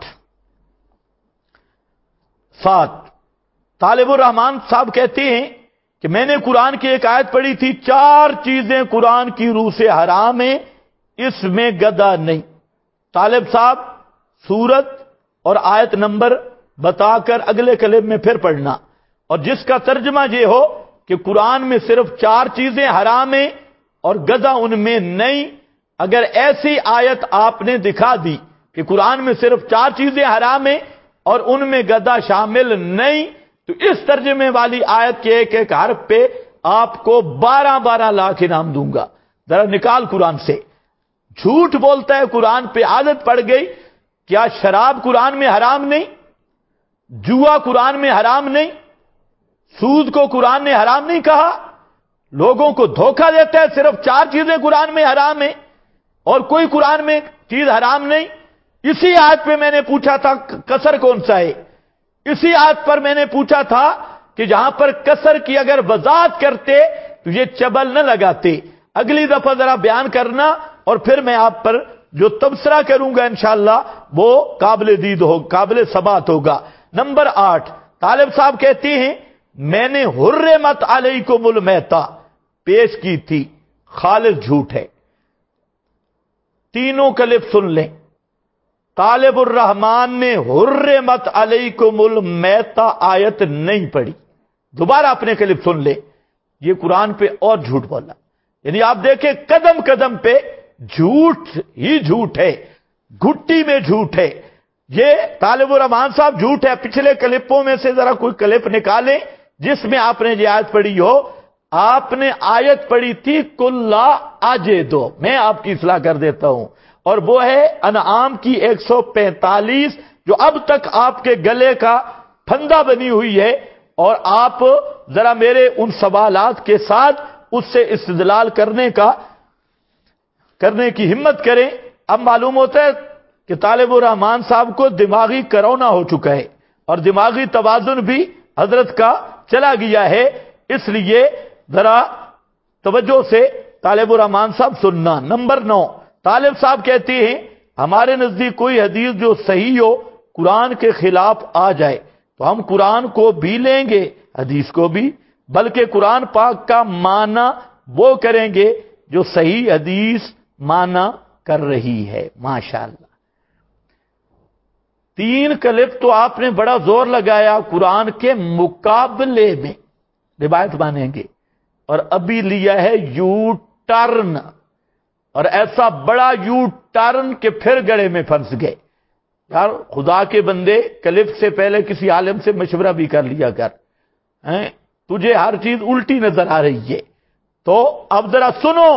7 طالب الرحمان صاحب کہتے ہیں کہ میں نے قرآن کی ایک آیت پڑھی تھی، 4 چیزیں قرآن کی روح سے حرام ہیں، اس میں گدھا نہیں۔ طالب صاحب سورت اور آیت نمبر بتا کر اگلے کلم میں پھر پڑھنا، اور جس کا ترجمہ یہ ہو کہ قرآن میں صرف 4 چیزیں حرام ہیں اور گدھا ان میں نہیں۔ اگر ایسی آیت آپ نے دکھا دی کہ قرآن میں صرف 4 چیزیں حرام ہیں اور ان میں گدھا شامل نہیں، تو اس ترجمے والی آیت کے ایک ایک حرف پہ آپ کو 12 لاکھ انعام دوں گا۔ ذرا نکال قرآن سے۔ جھوٹ بولتا ہے، قرآن پہ عادت پڑ گئی۔ کیا شراب قرآن میں حرام نہیں؟ جوا قرآن میں حرام نہیں؟ سود کو قرآن نے حرام نہیں کہا؟ لوگوں کو دھوکہ دیتا ہے، صرف 4 چیزیں قرآن میں حرام ہیں اور کوئی قرآن میں چیز حرام نہیں۔ اسی آیت پہ میں نے پوچھا تھا کسر کون سا ہے، اسی آیت پر میں نے پوچھا تھا کہ جہاں پر کسر کی اگر وضاحت کرتے تو یہ چبل نہ لگاتے۔ اگلی دفعہ ذرا بیان کرنا اور پھر میں آپ پر جو تبصرہ کروں گا انشاءاللہ وہ قابل دید ہوگا، قابل ثبات ہوگا۔ نمبر 8 طالب صاحب کہتے ہیں میں نے حرمت علیکم المیتہ پیش کی تھی، خالص جھوٹ ہے۔ تینوں کلپ سن لیں۔ طالب الرحمان نے حرمت علیکم المیتہ آیت نہیں پڑھی، دوبارہ اپنے کلپ سن لیں۔ یہ قرآن پہ اور جھوٹ بولا، یعنی آپ دیکھیں قدم قدم پہ جھوٹ ہی جھوٹ ہے، گھٹی میں جھوٹ ہے۔ یہ طالب الرحمان صاحب جھوٹ ہے۔ پچھلے کلپوں میں سے ذرا کوئی کلپ نکالیں جس میں آپ نے یہ آیت پڑھی ہو۔ آپ نے آیت پڑھی تھی کلا اجدو، میں آپ کی اصلاح کر دیتا ہوں، اور وہ ہے انعام کی 145 جو اب تک آپ کے گلے کا پھندا بنی ہوئی ہے، اور آپ ذرا میرے ان سوالات کے ساتھ اس سے استدلال کرنے کی ہمت کریں۔ اب معلوم ہوتا ہے کہ طالب الرحمان صاحب کو دماغی کرونا ہو چکا ہے اور دماغی توازن بھی حضرت کا چلا گیا ہے، اس لیے ذرا توجہ سے طالب الرحمان صاحب سننا۔ نمبر 9 طالب صاحب کہتے ہیں ہمارے نزدیک کوئی حدیث جو صحیح ہو قرآن کے خلاف آ جائے تو ہم قرآن کو بھی لیں گے، حدیث کو بھی، بلکہ قرآن پاک کا معنی وہ کریں گے جو صحیح حدیث معنی کر رہی ہے۔ ماشاءاللہ 3 کلپ تو آپ نے بڑا زور لگایا قرآن کے مقابلے میں روایت مانیں گے، اور ابھی لیا ہے یو ٹرن، اور ایسا بڑا یو ٹرن کہ پھر گڑے میں پھنس گئے۔ یار خدا کے بندے کلپ سے پہلے کسی عالم سے مشورہ بھی کر لیا کر، تجھے ہر چیز الٹی نظر آ رہی ہے۔ تو اب ذرا سنو،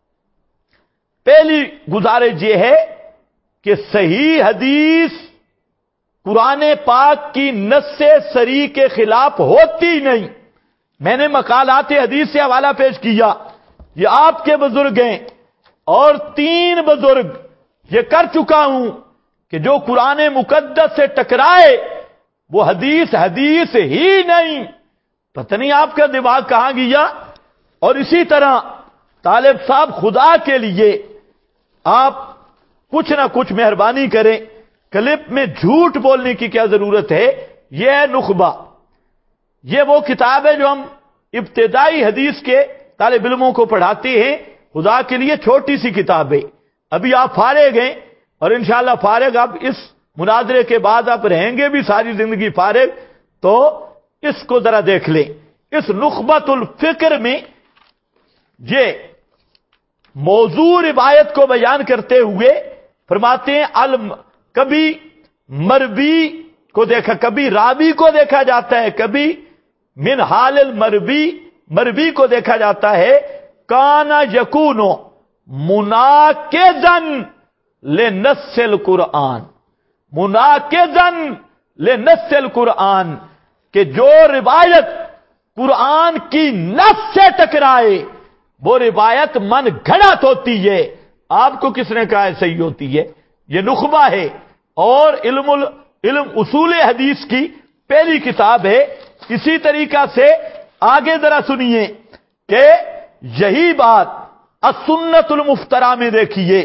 پہلی گزارش یہ ہے کہ صحیح حدیث قرآن پاک کی نص صریح کے خلاف ہوتی نہیں۔ میں نے مقالات حدیث سے حوالہ پیش کیا، یہ آپ کے بزرگ ہیں، اور 3 بزرگ یہ کر چکا ہوں کہ جو قرآن مقدس سے ٹکرائے وہ حدیث ہی نہیں۔ پتہ نہیں آپ کا دماغ کہاں گیا۔ اور اسی طرح طالب صاحب خدا کے لیے آپ کچھ نہ کچھ مہربانی کریں، کلپ میں جھوٹ بولنے کی کیا ضرورت ہے۔ یہ ہے نخبہ، یہ وہ کتاب ہے جو ہم ابتدائی حدیث کے طالب علموں کو پڑھاتے ہیں۔ خدا کے لیے چھوٹی سی کتاب ہے، ابھی آپ فارغ ہیں، اور انشاءاللہ فارغ آپ اس مناظرے کے بعد آپ رہیں گے بھی ساری زندگی فارغ، تو اس کو ذرا دیکھ لیں۔ اس نخبۃ الفکر میں یہ موضوع روایت کو بیان کرتے ہوئے فرماتے ہیں کبھی مربی کو دیکھا، کبھی راوی کو دیکھا جاتا ہے، کبھی من حال مربی کو دیکھا جاتا ہے، کانا یکونو مناقضاً لنص القرآن، مناقضاً لنص القرآن، کہ جو روایت قرآن کی نص سے ٹکرائے وہ روایت من گھڑت ہوتی ہے۔ آپ کو کس نے کہا ہے صحیح ہوتی ہے؟ یہ نخبہ ہے، اور علم اصول حدیث کی پہلی کتاب ہے۔ اسی طریقہ سے آگے ذرا سنیے کہ یہی بات السنت المفترا میں دیکھیے،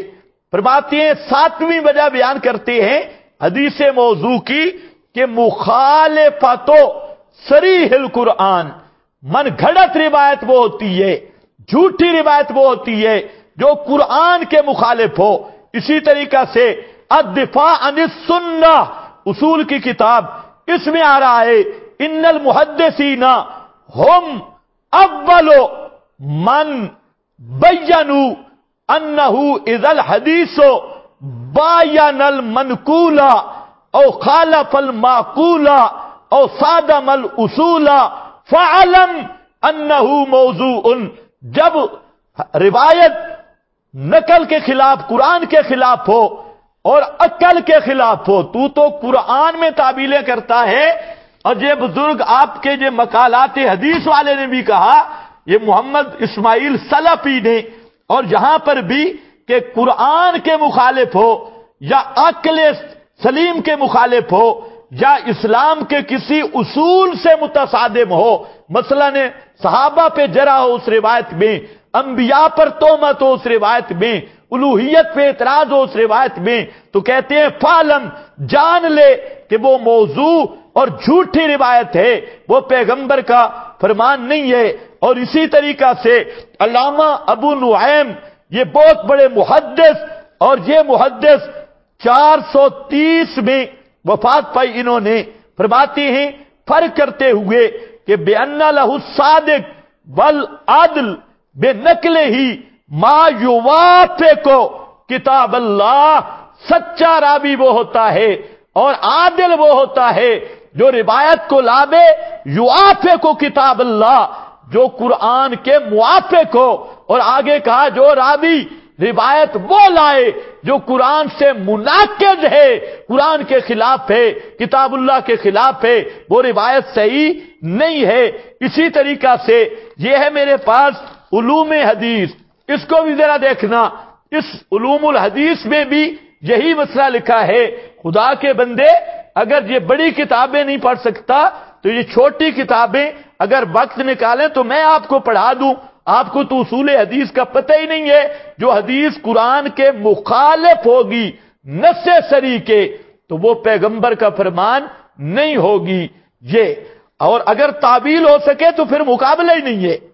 فرماتی ہیں 7ویں وجہ بیان کرتے ہیں حدیث موضوع کی کہ مخالفت صریح القرآن، من گھڑت روایت وہ ہوتی ہے، جھوٹی روایت وہ ہوتی ہے جو قرآن کے مخالف ہو۔ اسی طریقہ سے الدفاع عن السنہ، اصول کی کتاب، اس میں آ رہا ہے ان المحدثین ہم اول من بینوا انہ اذا الحدیث باین المنقول او خالف المعقول او صادم الاصول فعلم انہ موضوع۔ جب روایت نقل کے خلاف، قرآن کے خلاف ہو اور عقل کے خلاف ہو، تو قرآن میں تعبیلیں کرتا ہے۔ اور یہ بزرگ آپ کے جو مقالات حدیث والے نے بھی کہا، یہ محمد اسماعیل سلفی نے، اور یہاں پر بھی کہ قرآن کے مخالف ہو یا عقل سلیم کے مخالف ہو یا اسلام کے کسی اصول سے متصادم ہو، مثلا صحابہ پہ جرح ہو اس روایت میں، انبیاء پر تہمت ہو اس روایت میں، الوہیت پہ اعتراض ہو اس روایت میں، تو کہتے ہیں فعلم، جان لے کہ وہ موضوع اور جھوٹی روایت ہے، وہ پیغمبر کا فرمان نہیں ہے۔ اور اسی طریقہ سے علامہ ابو نعیم، یہ بہت بڑے محدث، اور یہ محدث 430 میں وفات پائی انہوں نے، فرماتے ہیں فرق کرتے ہوئے کہ بِأَنَّ لَهُ الصَّادِقُ وَالْعَدْلُ بِنَقْلِهِ مَا يُوَافِقُ کتاب اللہ، سچا راوی وہ ہوتا ہے اور عادل وہ ہوتا ہے جو روایت کو لابے یوافق کتاب اللہ، جو قرآن کے موافق ہو، اور آگے کہا جو راوی روایت وہ لائے جو قرآن سے مناقض ہے، قرآن کے خلاف ہے، کتاب اللہ کے خلاف ہے، وہ روایت صحیح نہیں ہے۔ اسی طریقہ سے یہ ہے میرے پاس علوم حدیث، اس کو بھی ذرا دیکھنا، اس علوم الحدیث میں بھی یہی مسئلہ لکھا ہے۔ خدا کے بندے، اگر یہ بڑی کتابیں نہیں پڑھ سکتا تو یہ چھوٹی کتابیں اگر وقت نکالیں تو میں آپ کو پڑھا دوں۔ آپ کو تو اصول حدیث کا پتہ ہی نہیں ہے، جو حدیث قرآن کے مخالف ہوگی نص صریح کے تو وہ پیغمبر کا فرمان نہیں ہوگی یہ، اور اگر تعویل ہو سکے تو پھر مقابلہ ہی نہیں ہے۔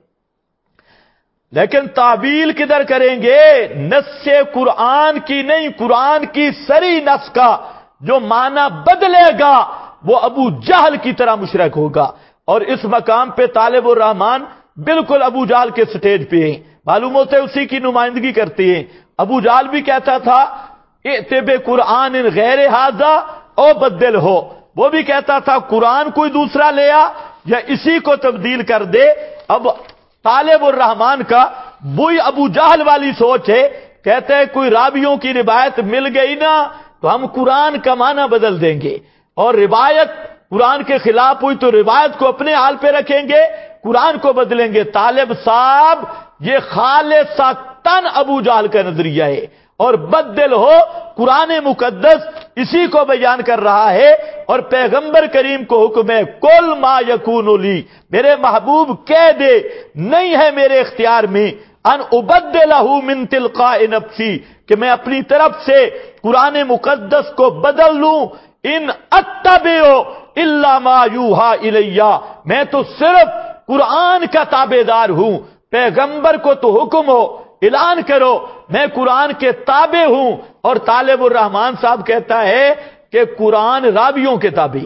لیکن تعویل کدھر کریں گے؟ نص قرآن کی نہیں، قرآن کی صریح نص کا جو معنی بدلے گا وہ ابو جہل کی طرح مشرک ہوگا۔ اور اس مقام پہ طالب الرحمن بالکل ابو جہل کے سٹیج پہ ہیں، معلوم ہوتا ہے اسی کی نمائندگی کرتے ہیں۔ ابو جہل بھی کہتا تھا ائت بقرآن غیر ھذا او بدل ہو، وہ بھی کہتا تھا قرآن کوئی دوسرا لے آ یا اسی کو تبدیل کر دے۔ اب طالب الرحمن کا وہی ابو جہل والی سوچ ہے، کہتے ہیں کوئی راویوں کی روایت مل گئی نا تو ہم قرآن کا معنی بدل دیں گے، اور روایت قرآن کے خلاف ہوئی تو روایت کو اپنے حال پہ رکھیں گے، قرآن کو بدلیں گے۔ طالب صاحب یہ خالصتاً ابو جہل کا نظریہ ہے، اور بدل ہو قرآن مقدس اسی کو بیان کر رہا ہے، اور پیغمبر کریم کو حکم ہے کل ما یکون لی، میرے محبوب کہہ دے نہیں ہے میرے اختیار میں ان ابدلہ من تلقاء نفسی، کہ میں اپنی طرف سے قرآن مقدس کو بدل لوں، ان اتبع الا ما یوحى الیہ، میں تو صرف قرآن کا تابع دار ہوں، پیغمبر کو تو حکم ہو اعلان کرو میں قرآن کے تابع ہوں۔ اور طالب الرحمن صاحب کہتا ہے کہ قرآن راویوں کے تابع،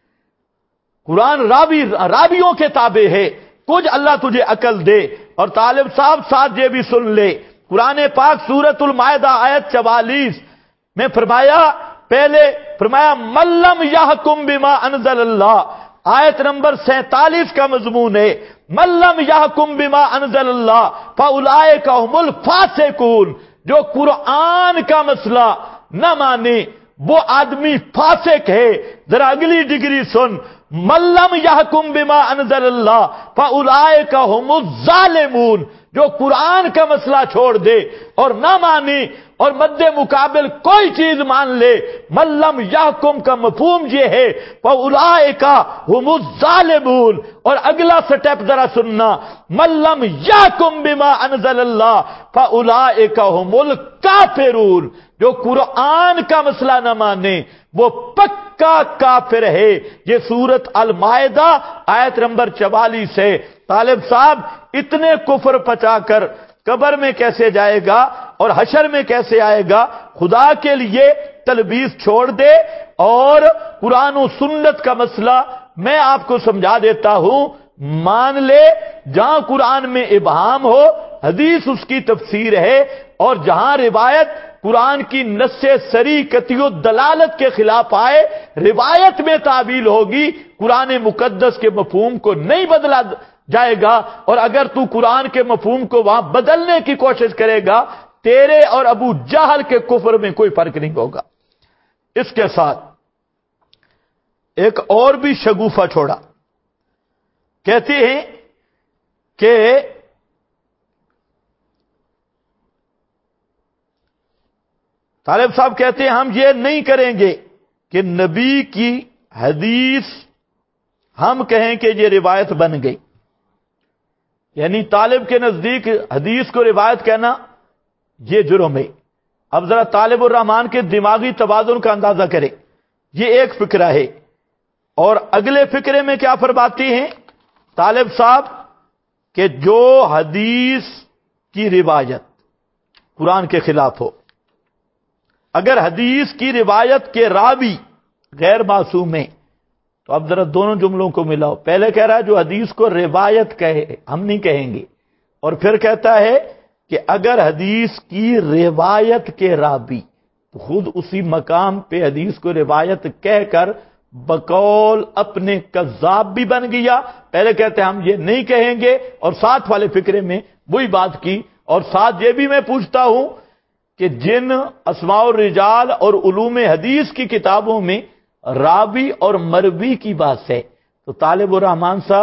قرآن راویوں کے تابع ہے، کچھ اللہ تجھے عقل دے۔ اور طالب صاحب ساتھ یہ بھی سن لے، قرآن پاک سورۃ المائدہ آیت 44 میں فرمایا، پہلے فرمایا ملم یحکم بما انزل اللہ، آیت نمبر 47 کا مضمون ہے ملم یحکم بما انزل اللہ فاولئک هم الفاسقون، جو قرآن کا مسئلہ نہ مانے وہ آدمی فاسق ہے۔ ذرا اگلی ڈگری سن، ملم یحکم بما انزل اللہ فاولئک هم الظالمون، جو قرآن کا مسئلہ چھوڑ دے اور نہ مانے اور مد مقابل کوئی چیز مان لے، ملم یحکم کا مفہوم یہ ہے فاولئک هم الظالمون۔ اور اگلا سٹیپ ذرا سننا، ملم یحکم بما انزل اللہ فاولئک هم الکافرون۔ کافرون، جو قرآن کا مسئلہ نہ مانے وہ پکا کافر ہے۔ یہ سورت المائدہ آیت نمبر 44 ہے۔ طالب صاحب اتنے کفر پچا کر قبر میں کیسے جائے گا اور حشر میں کیسے آئے گا؟ خدا کے لیے تلبیس چھوڑ دے اور قرآن و سنت کا مسئلہ میں آپ کو سمجھا دیتا ہوں، مان لے جہاں قرآن میں ابہام ہو حدیث اس کی تفسیر ہے، اور جہاں روایت قرآن کی نص صریح قطعی دلالت کے خلاف آئے روایت میں تعویل ہوگی، قرآن مقدس کے مفہوم کو نہیں بدلا جائے گا، اور اگر تو قرآن کے مفہوم کو وہاں بدلنے کی کوشش کرے گا تیرے اور ابو جہل کے کفر میں کوئی فرق نہیں ہوگا۔ اس کے ساتھ ایک اور بھی شگوفہ چھوڑا، کہتے ہیں کہ طالب صاحب کہتے ہیں ہم یہ نہیں کریں گے کہ نبی کی حدیث ہم کہیں کہ یہ روایت بن گئی، یعنی طالب کے نزدیک حدیث کو روایت کہنا یہ جرم ہے۔ اب ذرا طالب الرحمان کے دماغی توازن کا اندازہ کریں، یہ ایک فکرہ ہے، اور اگلے فکرے میں کیا فرماتی ہیں طالب صاحب کہ جو حدیث کی روایت قرآن کے خلاف ہو، اگر حدیث کی روایت کے راوی غیر معصوم ہیں، تو اب ذرا دونوں جملوں کو ملاؤ۔ پہلے کہہ رہا ہے جو حدیث کو روایت کہے ہم نہیں کہیں گے، اور پھر کہتا ہے کہ اگر حدیث کی روایت کے راوی، تو خود اسی مقام پہ حدیث کو روایت کہہ کر بقول اپنے کذاب بھی بن گیا۔ پہلے کہتے ہیں ہم یہ نہیں کہیں گے، اور ساتھ والے فکرے میں وہی بات کی، اور ساتھ یہ بھی میں پوچھتا ہوں کہ جن اسماء الرجال اور علوم حدیث کی کتابوں میں راوی اور مروی کی بات ہے، تو طالب الرحمان صاحب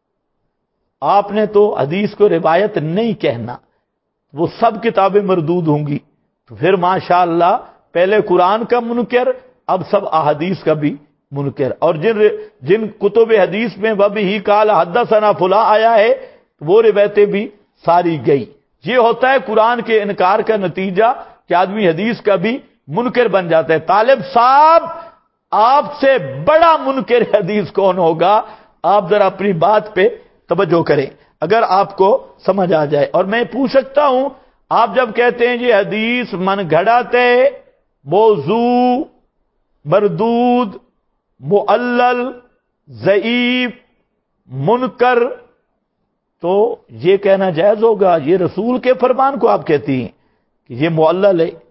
آپ نے تو حدیث کو روایت نہیں کہنا، وہ سب کتابیں مردود ہوں گی، تو پھر ماشاءاللہ پہلے قرآن کا منکر اب سب احادیث کا بھی منکر، اور جن کتب حدیث میں وبہ قال حدثنا فلاں آیا ہے وہ روایتیں بھی ساری گئی۔ یہ ہوتا ہے قرآن کے انکار کا نتیجہ کہ آدمی حدیث کا بھی منکر بن جاتا ہے۔ طالب صاحب آپ سے بڑا منکر حدیث کون ہوگا؟ آپ ذرا اپنی بات پہ توجہ کریں اگر آپ کو سمجھ آ جائے۔ اور میں پوچھ سکتا ہوں، آپ جب کہتے ہیں یہ حدیث من گھڑت ہے، موضوع، مردود، معلل، ضعیف، منکر، تو یہ کہنا جائز ہوگا؟ یہ رسول کے فرمان کو آپ کہتی ہیں کہ یہ معلل ہے،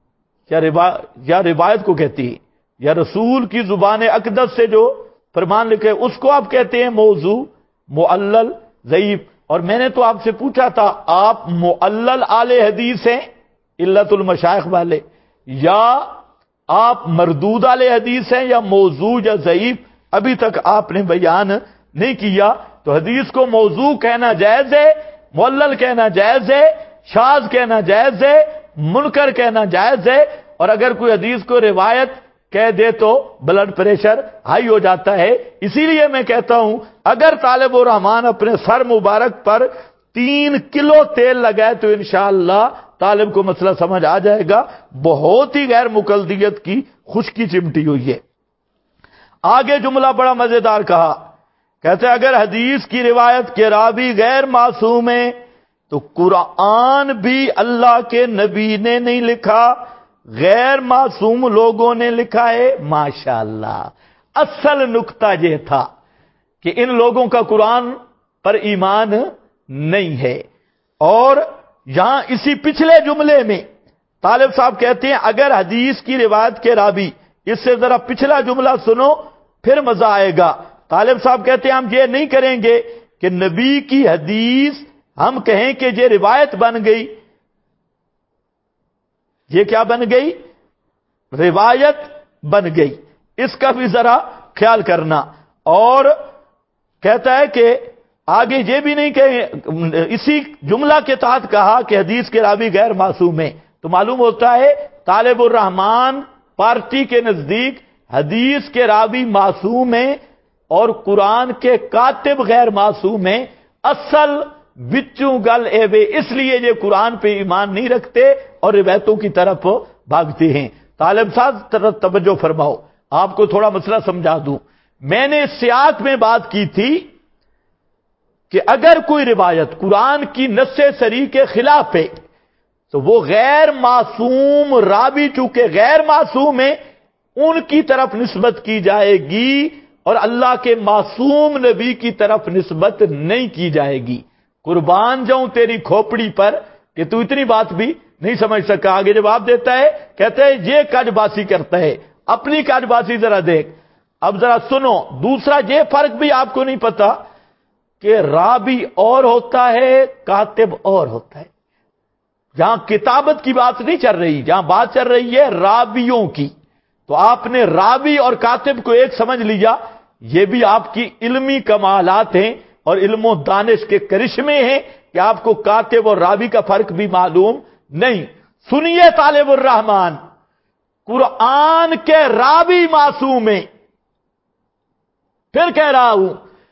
یا روایت کو کہتی ہے، یا رسول کی زبان اقدس سے جو فرمان لکھے اس کو آپ کہتے ہیں موضوع، معلل، ضعیف؟ اور میں نے تو آپ سے پوچھا تھا آپ معلل آل حدیث ہیں علت المشائخ والے، یا آپ مردود آل حدیث ہیں، یا موضوع یا ضعیف؟ ابھی تک آپ نے بیان نہیں کیا۔ تو حدیث کو موضوع کہنا جائز ہے، معلل کہنا جائز ہے، شاذ کہنا جائز ہے، منکر کہنا جائز ہے، اور اگر کوئی حدیث کو روایت کہہ دے تو بلڈ پریشر ہائی ہو جاتا ہے۔ اسی لیے میں کہتا ہوں اگر طالب الرحمان اپنے سر مبارک پر 3 کلو تیل لگائے تو انشاءاللہ طالب کو مسئلہ سمجھ آ جائے گا۔ بہت ہی غیر مقلدیت کی خشکی چمٹی ہوئی ہے۔ آگے جملہ بڑا مزیدار کہا، کہتے اگر حدیث کی روایت کے راوی غیر معصوم ہیں تو قرآن بھی اللہ کے نبی نے نہیں لکھا، غیر معصوم لوگوں نے لکھا ہے۔ ماشاءاللہ اصل نقطہ یہ تھا کہ ان لوگوں کا قرآن پر ایمان نہیں ہے۔ اور یہاں اسی پچھلے جملے میں طالب صاحب کہتے ہیں اگر حدیث کی روایت کے راوی، اس سے ذرا پچھلا جملہ سنو پھر مزہ آئے گا۔ طالب صاحب کہتے ہیں ہم یہ نہیں کریں گے کہ نبی کی حدیث ہم کہیں کہ یہ روایت بن گئی۔ یہ کیا بن گئی؟ روایت بن گئی۔ اس کا بھی ذرا خیال کرنا۔ اور کہتا ہے کہ آگے یہ بھی نہیں کہ اسی جملہ کے تحت کہا کہ حدیث کے راوی غیر معصوم ہیں، تو معلوم ہوتا ہے طالب الرحمان پارٹی کے نزدیک حدیث کے راوی معصوم ہیں اور قرآن کے کاتب غیر معصوم ہیں۔ اصل بچوں گل اے وے، اس لیے یہ قرآن پہ ایمان نہیں رکھتے اور روایتوں کی طرف بھاگتے ہیں۔ طالب صاحب توجہ فرماؤ، آپ کو تھوڑا مسئلہ سمجھا دوں۔ میں نے سیاق میں بات کی تھی کہ اگر کوئی روایت قرآن کی نص صریح کے خلاف ہے تو وہ غیر معصوم راوی چونکہ غیر معصوم ہے ان کی طرف نسبت کی جائے گی اور اللہ کے معصوم نبی کی طرف نسبت نہیں کی جائے گی۔ قربان جاؤں تیری کھوپڑی پر کہ تو اتنی بات بھی نہیں سمجھ سکا۔ آگے جواب دیتا ہے، کہتا ہے یہ کج باسی کرتا ہے، اپنی کج باسی ذرا دیکھ۔ اب ذرا سنو، دوسرا یہ فرق بھی آپ کو نہیں پتا کہ راوی اور ہوتا ہے کاتب اور ہوتا ہے۔ جہاں کتابت کی بات نہیں چل رہی، جہاں بات چل رہی ہے راویوں کی، تو آپ نے راوی اور کاتب کو ایک سمجھ لیا، یہ بھی آپ کی علمی کمالات ہیں اور علم و دانش کے کرشمے ہیں کہ آپ کو کاتب اور راوی کا فرق بھی معلوم نہیں۔ سنیے طالب الرحمان، قرآن کے راوی معصوم ہیں، پھر کہہ رہا ہوں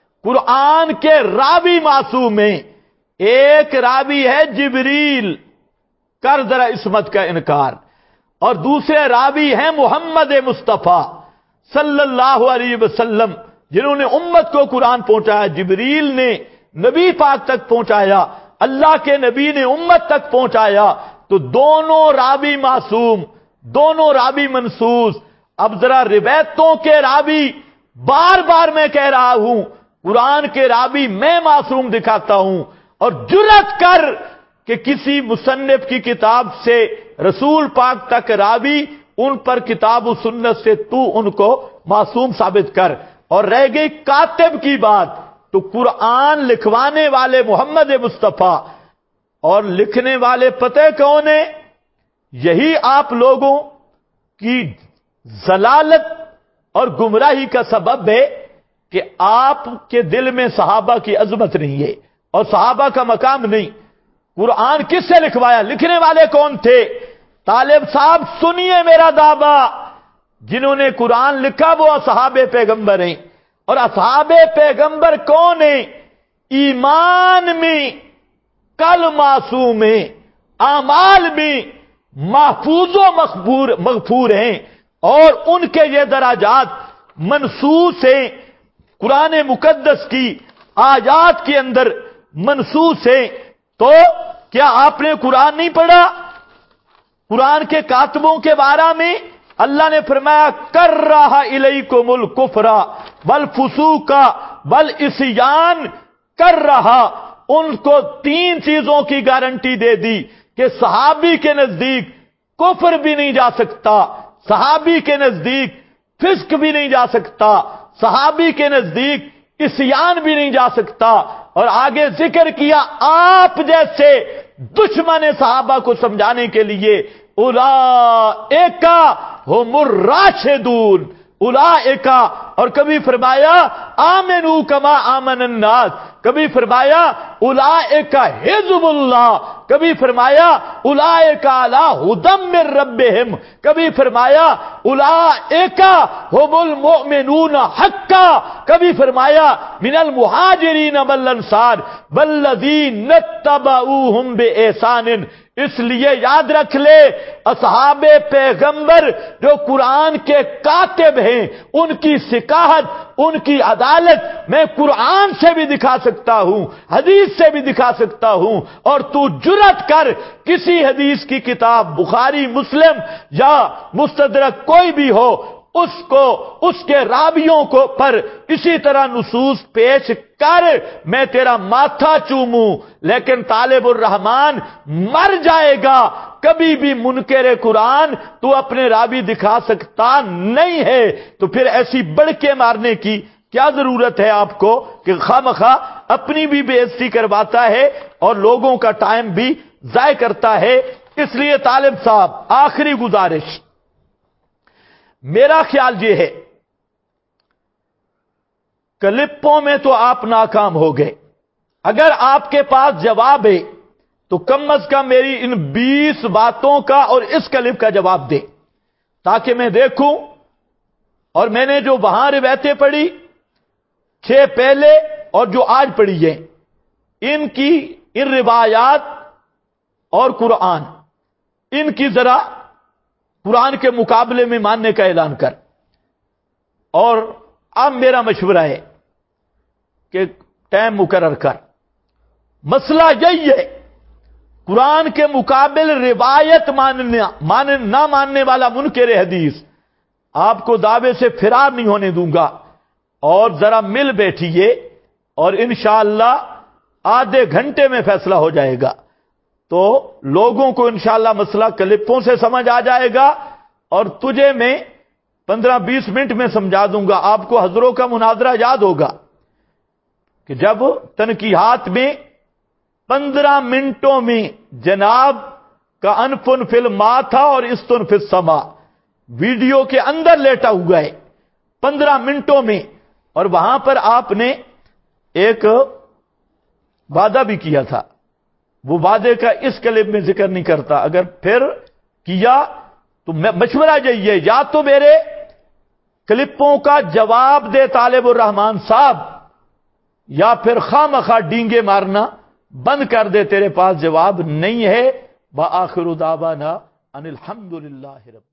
قرآن کے راوی معصوم ہیں۔ ایک راوی ہے جبریل، کر ذرا عصمت کا انکار، اور دوسرے راوی ہیں محمد مصطفیٰ صلی اللہ علیہ وسلم جنہوں نے امت کو قرآن پہنچایا۔ جبریل نے نبی پاک تک پہنچایا، اللہ کے نبی نے امت تک پہنچایا، تو دونوں راوی معصوم، دونوں راوی منصوص۔ اب ذرا روایتوں کے راوی، بار بار میں کہہ رہا ہوں قرآن کے راوی میں معصوم دکھاتا ہوں، اور جرأت کر کہ کسی مصنف کی کتاب سے رسول پاک تک راوی، ان پر کتاب و سنت سے تو ان کو معصوم ثابت کر۔ اور رہ گئی کاتب کی بات، تو قرآن لکھوانے والے محمد مصطفیٰ اور لکھنے والے پتہ کون ہیں؟ یہی آپ لوگوں کی ضلالت اور گمراہی کا سبب ہے کہ آپ کے دل میں صحابہ کی عظمت نہیں ہے اور صحابہ کا مقام نہیں۔ قرآن کس سے لکھوایا؟ لکھنے والے کون تھے؟ طالب صاحب سنیے میرا دعویٰ، جنہوں نے قرآن لکھا وہ اصحاب پیغمبر ہیں۔ اور اصحاب پیغمبر کون ہیں؟ ایمان میں کل معصوم ہیں، اعمال میں محفوظ و مغفور ہیں، اور ان کے یہ درجات منصوص ہیں، قرآن مقدس کی آیات کے اندر منصوص ہیں۔ تو کیا آپ نے قرآن نہیں پڑھا؟ قرآن کے کاتبوں کے بارے میں اللہ نے فرمایا کرہ الیکم الکفر والفسوق والعصیان، کر رہا، ان کو تین چیزوں کی گارنٹی دے دی کہ صحابی کے نزدیک کفر بھی نہیں جا سکتا، صحابی کے نزدیک فسق بھی نہیں جا سکتا، صحابی کے نزدیک عصیان بھی نہیں جا سکتا، اور آگے ذکر کیا آپ جیسے دشمن صحابہ کو سمجھانے کے لیے اولئک ھم الراشدون، اولئک، اور کبھی فرمایا آمنو کما آمن الناس، کبھی فرمایا اولئک حزب اللہ، کبھی فرمایا اولئک علی ھدی من ربہم، کبھی فرمایا اولئک ھم المؤمنون حقا، کبھی فرمایا من المہاجرین والانصار والذین اتبعوہم بإحسان۔ اس لیے یاد رکھ لے، اصحاب پیغمبر جو قرآن کے کاتب ہیں، ان کی ثقاہت، ان کی عدالت میں قرآن سے بھی دکھا سکتا ہوں، حدیث سے بھی دکھا سکتا ہوں، اور تو جرأت کر کسی حدیث کی کتاب بخاری، مسلم یا مستدرک کوئی بھی ہو، اس کو، اس کے راویوں کو پر اسی طرح نصوص پیش کر، میں تیرا ماتھا چوموں، لیکن طالب الرحمان مر جائے گا، کبھی بھی منکر قرآن تو اپنے راوی دکھا سکتا نہیں ہے۔ تو پھر ایسی بڑکے مارنے کی کیا ضرورت ہے آپ کو کہ خواہ اپنی بھی بے عزتی کرواتا ہے اور لوگوں کا ٹائم بھی ضائع کرتا ہے۔ اس لیے طالب صاحب آخری گزارش، میرا خیال یہ ہے کلپوں میں تو آپ ناکام ہو گئے، اگر آپ کے پاس جواب ہے تو کم از کم میری ان 20 باتوں کا اور اس کلپ کا جواب دے، تاکہ میں دیکھوں۔ اور میں نے جو وہاں روایتیں پڑھی 6 پہلے اور جو آج پڑھی ہیں، ان روایات اور قرآن، ان کی ذرا قرآن کے مقابلے میں ماننے کا اعلان کر۔ اور اب میرا مشورہ ہے کہ ٹائم مقرر کر۔ مسئلہ یہی ہے، قرآن کے مقابل روایت نہ ماننے والا منکر حدیث آپ کو دعوے سے فرار نہیں ہونے دوں گا، اور ذرا مل بیٹھیے اور انشاءاللہ آدھے گھنٹے میں فیصلہ ہو جائے گا۔ تو لوگوں کو انشاءاللہ مسئلہ کلپوں سے سمجھ آ جائے گا، اور تجھے میں 15-20 منٹ میں سمجھا دوں گا۔ آپ کو حضروں کا مناظرہ یاد ہوگا کہ جب تنقیحات میں 15 منٹوں میں جناب کا انفن فی الما تھا اور استن فی السما، ویڈیو کے اندر لیٹا ہوا ہے 15 منٹوں میں، اور وہاں پر آپ نے ایک وعدہ بھی کیا تھا۔ وہ وعدے کا اس کلپ میں ذکر نہیں کرتا، اگر پھر کیا تو مشورہ یہی ہے، یا تو میرے کلپوں کا جواب دے طالب الرحمان صاحب، یا پھر خواہ ڈینگے مارنا بند کر دے، تیرے پاس جواب نہیں ہے۔ وآخر دعوانا ان الحمدللہ رب